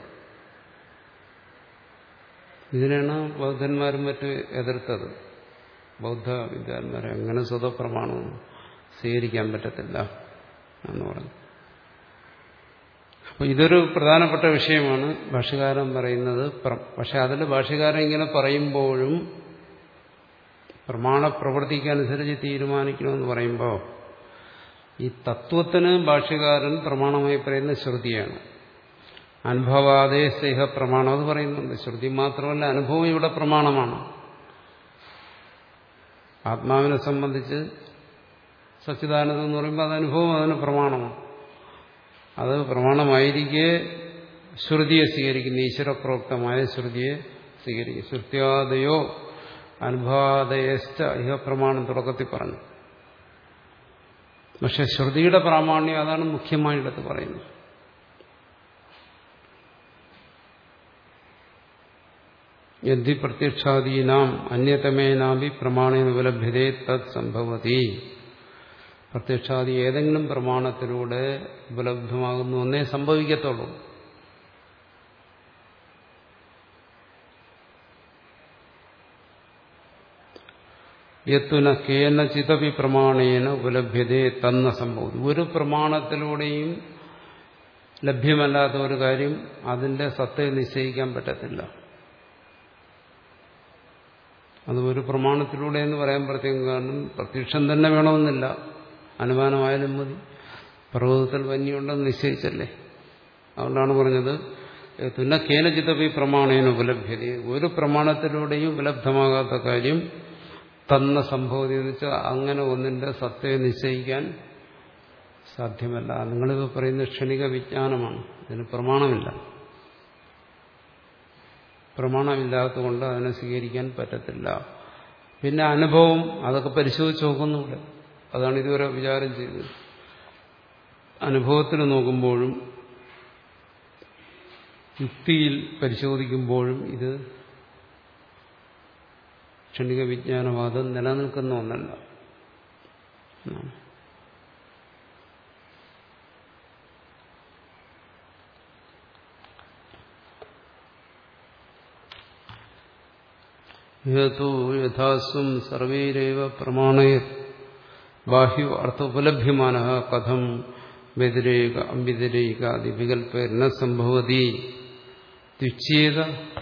ഇതിനാണ് ബൗദ്ധന്മാരും മറ്റ് എതിർത്തത്. ബൗദ്ധ വിദ്വാൻമാരെ അങ്ങനെ സ്വതപ്രമാണം സ്വീകരിക്കാൻ പറ്റത്തില്ല എന്ന് പറഞ്ഞു. അപ്പോൾ ഇതൊരു പ്രധാനപ്പെട്ട വിഷയമാണ് ഭാഷ്യകാരൻ പറയുന്നത്. പക്ഷെ അതിൽ ഭാഷ്യകാരൻ ഇങ്ങനെ പറയുമ്പോഴും പ്രമാണപ്രവൃത്തിക്കനുസരിച്ച് തീരുമാനിക്കണമെന്ന് പറയുമ്പോൾ ഈ തത്വത്തിന് ഭാഷ്യകാരൻ പ്രമാണമായി പറയുന്ന ശ്രുതിയാണ്. അനുഭവാദേ സ്നേഹ പ്രമാണം അത് പറയുന്നുണ്ട്. ശ്രുതി മാത്രമല്ല, അനുഭവം ഇവിടെ പ്രമാണമാണ്. ആത്മാവിനെ സംബന്ധിച്ച് സച്ചിദാനന്ദം എന്ന് പറയുമ്പോൾ അത് അനുഭവം, അതിന് പ്രമാണമാണ്. അത് പ്രമാണമായിരിക്കെ ശ്രുതിയെ സ്വീകരിക്കുന്നു, ഈശ്വരപ്രോക്തമായ ശ്രുതിയെ സ്വീകരിക്കും. ശ്രുത്യാദയോ അനുഭാദയശ്ച ഇഹ പ്രമാണം തുടക്കത്തിൽ പറഞ്ഞു. പക്ഷെ ശ്രുതിയുടെ പ്രാമാണ്യം അതാണ് മുഖ്യമായിടത്ത് പറയുന്നത്. യദ്ധി പ്രത്യക്ഷാദീനാം അന്യതമേനാഭി പ്രമാണേന ഉപലഭ്യതേ തത് സംഭവതി. പ്രത്യക്ഷാദി ഏതെങ്കിലും പ്രമാണത്തിലൂടെ ഉപലബ്ധമാകുന്നു ഒന്നേ സംഭവിക്കത്തുള്ളൂ. യത്തുന കേനചിതപി പ്രമാണേന ഉപലഭ്യതേ തന്ന സംഭവം. ഒരു പ്രമാണത്തിലൂടെയും ലഭ്യമല്ലാത്ത ഒരു കാര്യം അതിന്റെ സത്തയെ നിശ്ചയിക്കാൻ പറ്റത്തില്ല. അത് ഒരു പ്രമാണത്തിലൂടെ എന്ന് പറയാൻ പ്രത്യേകം കാരണം പ്രത്യക്ഷം തന്നെ വേണമെന്നില്ല, അനുമാനമായാലും മതി. പർവ്വതത്തിൽ വന്യുണ്ടെന്ന് നിശ്ചയിച്ചല്ലേ. അതുകൊണ്ടാണ് പറഞ്ഞത് തുന്ന കേനചിതപി പ്രമാണേന ഉപലഭ്യത. ഒരു പ്രമാണത്തിലൂടെയും ഉപലബ്ധമാകാത്ത കാര്യം തന്ന സംഭവം എന്ന് വെച്ചാൽ അങ്ങനെ ഒന്നിന്റെ സത്തയെ നിശ്ചയിക്കാൻ സാധ്യമല്ല. നിങ്ങളിപ്പോൾ പറയുന്നത് ക്ഷണിക വിജ്ഞാനമാണ്, ഇതിന് പ്രമാണമില്ല. പ്രമാണമില്ലാത്തതുകൊണ്ട് അതിനെ സ്വീകരിക്കാൻ പറ്റത്തില്ല. പിന്നെ അനുഭവം, അതൊക്കെ പരിശോധിച്ച് നോക്കുന്നുണ്ട്. അതാണ് ഇതുവരെ വിചാരം ചെയ്തത്. അനുഭവത്തിൽ നോക്കുമ്പോഴും യുക്തിയിൽ പരിശോധിക്കുമ്പോഴും ഇത് ക്ഷണിക വിജ്ഞാനവാദം നിലനിൽക്കുന്ന ഒന്നല്ല. യഥാസ്വം സർവൈരേവ പ്രമാണേ ബാഹ്യോ അർത്ഥോപലഭ്യമാന കഥം വ്യതിരേക അമ്പിതിരേകാദി വികല്പേന സംഭവതി തുച്ഛേത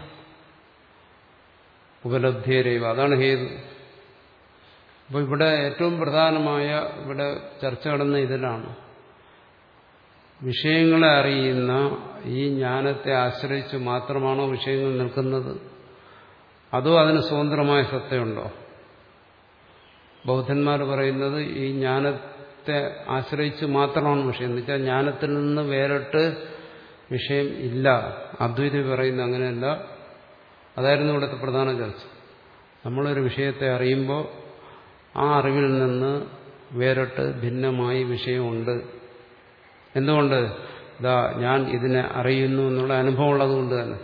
ഉപലബ്ധേരേവ. അതാണ് ഹേതു. അപ്പോൾ ഇവിടെ ഏറ്റവും പ്രധാനമായ ഇവിടെ ചർച്ച നടന്ന ഇതിലാണ്. വിഷയങ്ങളെ അറിയുന്ന ഈ ജ്ഞാനത്തെ ആശ്രയിച്ച് മാത്രമാണോ വിഷയങ്ങൾ നിൽക്കുന്നത്, അതോ അതിന് സ്വതന്ത്രമായ സത്തയുണ്ടോ? ബൗദ്ധന്മാർ പറയുന്നത് ഈ ജ്ഞാനത്തെ ആശ്രയിച്ച് മാത്രമാണ് വിഷയം. എന്ന് വെച്ചാൽ ജ്ഞാനത്തിൽ നിന്ന് വേറിട്ട് വിഷയം ഇല്ല. അദ്വൈതി പറയുന്നത് അങ്ങനെയല്ല. അതായിരുന്നു ഇവിടുത്തെ പ്രധാന ചർച്ച. നമ്മളൊരു വിഷയത്തെ അറിയുമ്പോൾ ആ അറിവിൽ നിന്ന് വേറിട്ട് ഭിന്നമായി വിഷയമുണ്ട്. എന്തുകൊണ്ട്? ഇതാ ഞാൻ ഇതിനെ അറിയുന്നു എന്നുള്ള അനുഭവം ഉള്ളതുകൊണ്ട് തന്നെ.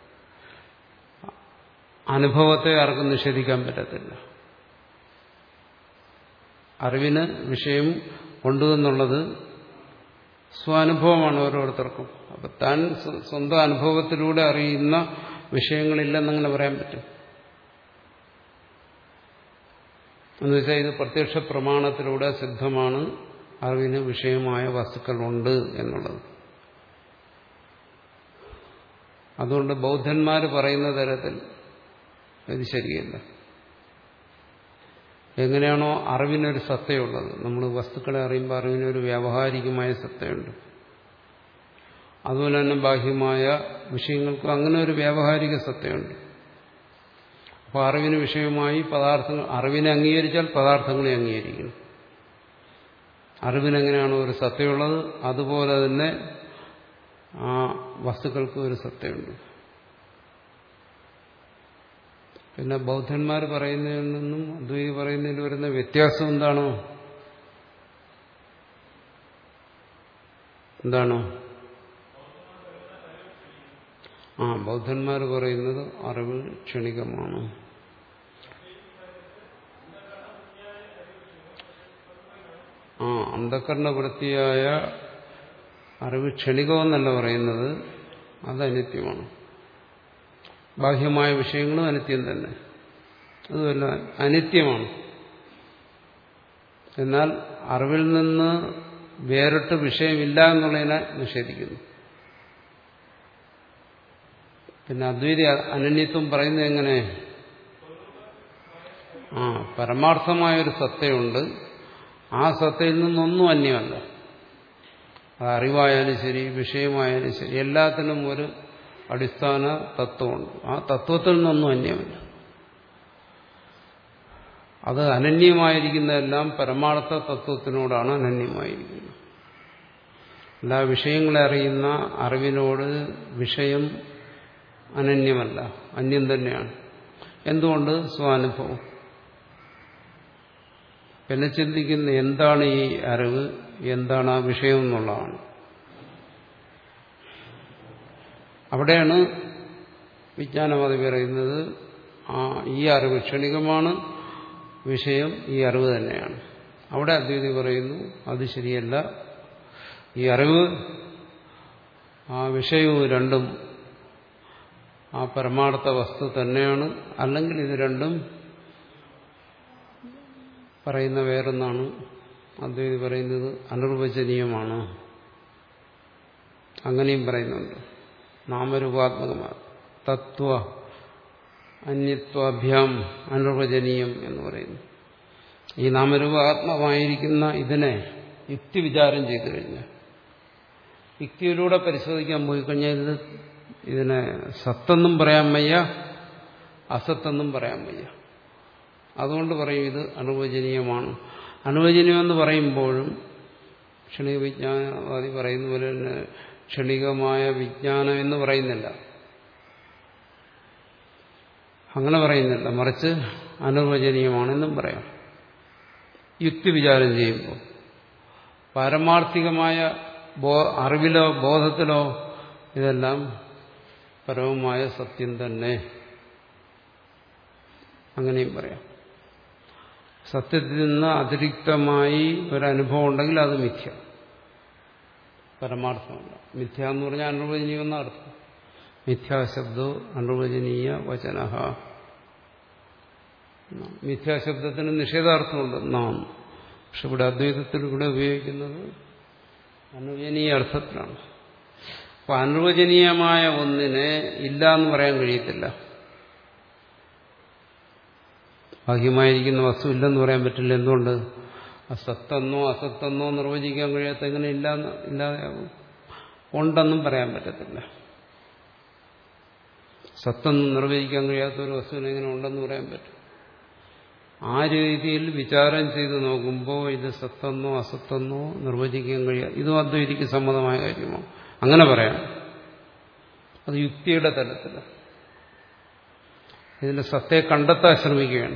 അനുഭവത്തെ ആർക്കും നിഷേധിക്കാൻ പറ്റത്തില്ല. അറിവിന് വിഷയം കൊണ്ടുവന്നുള്ളത് സ്വാനുഭവമാണ് ഓരോരുത്തർക്കും. അപ്പൊ താൻ സ്വന്തം അനുഭവത്തിലൂടെ അറിയുന്ന വിഷയങ്ങളില്ലെന്നങ്ങനെ പറയാൻ പറ്റും. എന്നുവെച്ചാൽ ഇത് പ്രത്യക്ഷ പ്രമാണത്തിലൂടെ സിദ്ധമാണ് അറിവിന് വിഷയമായ വസ്തുക്കളുണ്ട് എന്നുള്ളത്. അതുകൊണ്ട് ബൗദ്ധന്മാർ പറയുന്ന തരത്തിൽ ഇത് ശരിയല്ല. എങ്ങനെയാണോ അറിവിനൊരു സത്തയുള്ളത്, നമ്മൾ വസ്തുക്കളെ അറിയുമ്പോൾ അറിവിനൊരു വ്യാവഹാരികമായ സത്തയുണ്ട്, അതുപോലെ തന്നെ ബാഹ്യമായ വിഷയങ്ങൾക്കും അങ്ങനെ ഒരു വ്യാവഹാരിക സത്തയുണ്ട്. അപ്പോൾ അറിവിന് വിഷയമായി പദാർത്ഥങ്ങൾ, അറിവിനെ അംഗീകരിച്ചാൽ പദാർത്ഥങ്ങളെ അംഗീകരിക്കണം. അറിവിനെങ്ങനെയാണോ ഒരു സത്തയുള്ളത് അതുപോലെ തന്നെ ആ വസ്തുക്കൾക്ക് ഒരു സത്തയുണ്ട്. പിന്നെ ബൗദ്ധന്മാർ പറയുന്നതിൽ നിന്നും അദ്വൈതി പറയുന്നതിൽ വരുന്ന വ്യത്യാസം എന്താണോ എന്താണോ ആ ബൗദ്ധന്മാർ പറയുന്നത് അറിവ് ക്ഷണികമാണ്. ആ അന്ധകരണവൃത്തിയായ അറിവ് ക്ഷണികമെന്നല്ല പറയുന്നത്, അത് അനിത്യമാണ്. ബാഹ്യമായ വിഷയങ്ങളും അനിത്യം തന്നെ, അതുമല്ല അനിത്യമാണ്. എന്നാൽ അറിവിൽ നിന്ന് വേറിട്ട് വിഷയമില്ല എന്നുള്ളതിനെ നിഷേധിക്കുന്നു. പിന്നെ അദ്വൈതി അനന്യത്വം പറയുന്നത് എങ്ങനെ? ആ പരമാർത്ഥമായൊരു സത്തയുണ്ട്, ആ സത്തയിൽ നിന്നൊന്നും അന്യമല്ല. അത് അറിവായാലും ശരി, വിഷയമായാലും ശരി, എല്ലാത്തിനും ഒരു അടിസ്ഥാന തത്വമുണ്ട്. ആ തത്വത്തിൽ നിന്നൊന്നും അന്യമല്ല. അത് അനന്യമായിരിക്കുന്നതെല്ലാം പരമാർത്ഥ തത്വത്തിനോടാണ് അനന്യമായിരിക്കുന്നത്. എല്ലാ വിഷയങ്ങളെ അറിയുന്ന അറിവിനോട് വിഷയം അനന്യമല്ല, അന്യം തന്നെയാണ്. എന്തുകൊണ്ട്? സ്വാനുഭവം. പിന്നെ ചിന്തിക്കുന്ന എന്താണ് ഈ അറിവ്, എന്താണ് ആ വിഷയം എന്നുള്ളതാണ്. അവിടെയാണ് വിജ്ഞാനവാദി പറയുന്നത് ആ ഈ അറിവ് ക്ഷണികമാണ്, വിഷയം ഈ അറിവ് തന്നെയാണ്. അവിടെ അദ്വൈതി പറയുന്നു അത് ശരിയല്ല, ഈ അറിവ് ആ വിഷയവും രണ്ടും ആ പരമാർത്ഥ വസ്തു തന്നെയാണ്. അല്ലെങ്കിൽ ഇത് രണ്ടും പറയുന്ന വേറൊന്നാണ്. അദ്വൈതി പറയുന്നത് അനിർവചനീയമാണ്. അങ്ങനെയും പറയുന്നുണ്ട്. നാമരൂപാത്മകമാണ്. തത്വ അന്യത്വാഭ്യാം അനിർവചനീയം എന്ന് പറയുന്നു. ഈ നാമരൂപാത്മകമായിരിക്കുന്ന ഇതിനെ യുക്തി വിചാരം ചെയ്തു കഴിഞ്ഞാൽ, യുക്തിയിലൂടെ പരിശോധിക്കാൻ പോയി കഴിഞ്ഞാൽ ഇത് ഇതിനെ സത്തെന്നും പറയാൻ വയ്യ, അസത്തെന്നും പറയാൻ വയ്യ. അതുകൊണ്ട് പറയും ഇത് അനുവചനീയമാണ്. അനുവചനീയമെന്ന് പറയുമ്പോഴും ക്ഷണിക വിജ്ഞാനവാദി പറയുന്ന പോലെ തന്നെ ക്ഷണികമായ വിജ്ഞാനം എന്ന് പറയുന്നില്ല, അങ്ങനെ പറയുന്നില്ല. മറിച്ച് അനുവചനീയമാണെന്നും പറയാം. യുക്തി വിചാരം ചെയ്യുമ്പോൾ പാരമാർത്ഥികമായ അറിവിലോ ബോധത്തിലോ ഇതെല്ലാം പരമമായ സത്യം തന്നെ, അങ്ങനെയും പറയാം. സത്യത്തിൽ നിന്ന് അതിരിക്തമായി ഒരനുഭവം ഉണ്ടെങ്കിൽ അത് മിഥ്യ, പരമാർത്ഥമല്ല. മിഥ്യ എന്ന് പറഞ്ഞാൽ അനുവചനീയം എന്ന അർത്ഥം. മിഥ്യാശബ്ദോ അനുവചനീയ വചന. മിഥ്യാശബ്ദത്തിന് നിഷേധാർത്ഥമുണ്ട് നാം, പക്ഷെ ഇവിടെ അദ്വൈതത്തിൽ ഇവിടെ ഉപയോഗിക്കുന്നത് അനുവചനീയ അർത്ഥത്തിലാണ്. അപ്പൊ അനുവചനീയമായ ഒന്നിനെ ഇല്ല എന്ന് പറയാൻ കഴിയത്തില്ല. ബാഹ്യമായിരിക്കുന്ന വസ്തു ഇല്ലെന്ന് പറയാൻ പറ്റില്ല. എന്തുകൊണ്ട്? സത്തെന്നോ അസത്തെന്നോ നിർവചിക്കാൻ കഴിയാത്ത എങ്ങനെ ഇല്ലാന്ന് ഇല്ലാതെയാകും? ഉണ്ടെന്നും പറയാൻ പറ്റത്തില്ല. സത്തെന്ന് നിർവചിക്കാൻ കഴിയാത്ത ഒരു വസ്തുവിനെ എങ്ങനെ ഉണ്ടെന്ന് പറയാൻ പറ്റും? ആ രീതിയിൽ വിചാരം ചെയ്ത് നോക്കുമ്പോൾ ഇത് സത്തെന്നോ അസത്തെന്നോ നിർവചിക്കാൻ കഴിയാ, ഇതും അദ്വൈതിക്ക് സമ്മതമായ കാര്യമോ? അങ്ങനെ പറയാം. അത് യുക്തിയുടെ തലത്തിൽ ഇതിന്റെ സത്തയെ കണ്ടെത്താൻ ശ്രമിക്കുകയാണ്.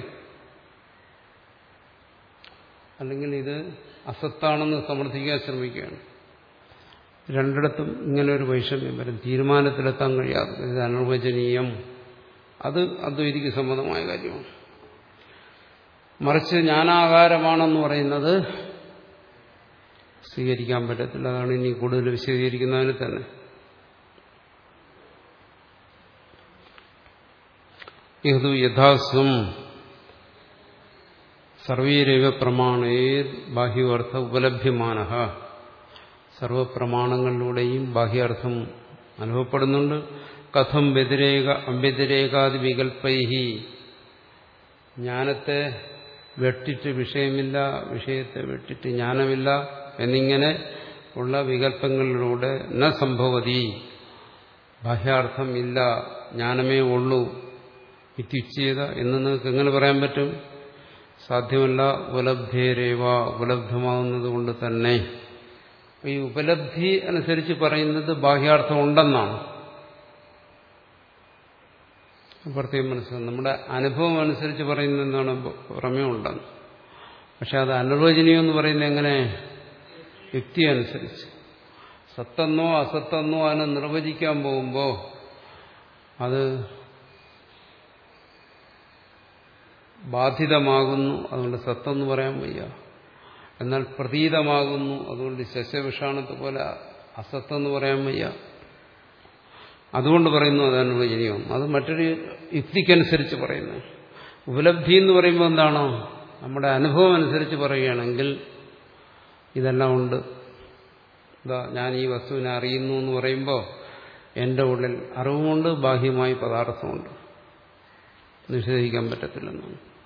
അല്ലെങ്കിൽ ഇത് അസത്താണെന്ന് സമർത്ഥിക്കാൻ ശ്രമിക്കുകയാണ്. രണ്ടിടത്തും ഇങ്ങനെ ഒരു വൈഷമ്യം വരും, തീരുമാനത്തിലെത്താൻ കഴിയാതെ. ഇത് അനുവചനീയം, അത് അദ്വൈതിക്ക് സമ്മതമായ കാര്യമാണ്. മറിച്ച് ജ്ഞാനാകാരമാണെന്ന് പറയുന്നത് സ്വീകരിക്കാൻ പറ്റത്തില്ല. അതാണ് ഇനി കൂടുതൽ വിശദീകരിക്കുന്നതിന് തന്നെ. യഹു യഥാസ്വം സർവൈരൈവ പ്രമാണേ ബാഹ്യാർത്ഥ ഉപലഭ്യമാന. സർവപ്രമാണങ്ങളിലൂടെയും ബാഹ്യാർത്ഥം അനുഭവപ്പെടുന്നുണ്ട്. കഥം വ്യതിരേക അവ്യതിരേകാദി വികൽപ്പൈഹി. ജ്ഞാനത്തെ വെട്ടിട്ട് വിഷയമില്ല, വിഷയത്തെ വെട്ടിട്ട് ജ്ഞാനമില്ല എന്നിങ്ങനെ ഉള്ള വികല്പങ്ങളിലൂടെ ന സംഭവതി. ബാഹ്യാർത്ഥം ഇല്ല, ജ്ഞാനമേ ഉള്ളൂ ഇത്യുച്യേത എന്ന് നിങ്ങൾക്ക് എങ്ങനെ പറയാൻ പറ്റും? സാധ്യമല്ല. ഉപലബ്ധേരേവ, ഉപലബ്ധമാകുന്നത് കൊണ്ട് തന്നെ. ഈ ഉപലബ്ധി അനുസരിച്ച് പറയുന്നത് ബാഹ്യാർത്ഥം ഉണ്ടെന്നാണ് പ്രത്യേകം മനസ്സിലാവും. നമ്മുടെ അനുഭവം അനുസരിച്ച് പറയുന്നത് എന്താണ്? പ്രമേയമുണ്ടെന്ന്. പക്ഷെ അത് അനിർവചനീയം എന്ന് പറയുന്നത് എങ്ങനെ? യുക്തി അനുസരിച്ച്. സത്തെന്നോ അസത്തെന്നോ അതിനെ നിർവചിക്കാൻ പോകുമ്പോൾ അത് ബാധിതമാകുന്നു, അതുകൊണ്ട് സത്തെന്ന് പറയാൻ വയ്യ. എന്നാൽ പ്രതീതമാകുന്നു, അതുകൊണ്ട് ശശവിഷാണത്തെ പോലെ അസത്തെന്ന് പറയാൻ വയ്യ. അതുകൊണ്ട് പറയുന്നു അത് അനുവചനീയം. അത് മറ്റൊരു യുക്തിക്കനുസരിച്ച് പറയുന്നു. ഉപലബ്ധി എന്ന് പറയുമ്പോൾ എന്താണോ? നമ്മുടെ അനുഭവം അനുസരിച്ച് പറയുകയാണെങ്കിൽ ഇതെല്ലാം ഉണ്ട്. ഇതാ ഞാൻ ഈ വസ്തുവിനെ അറിയുന്നു എന്ന് പറയുമ്പോൾ എൻ്റെ ഉള്ളിൽ അറിവുമുണ്ട്, ബാഹ്യമായി പദാർത്ഥമുണ്ട്, നിഷേധിക്കാൻ പറ്റത്തില്ലെന്നാണ്.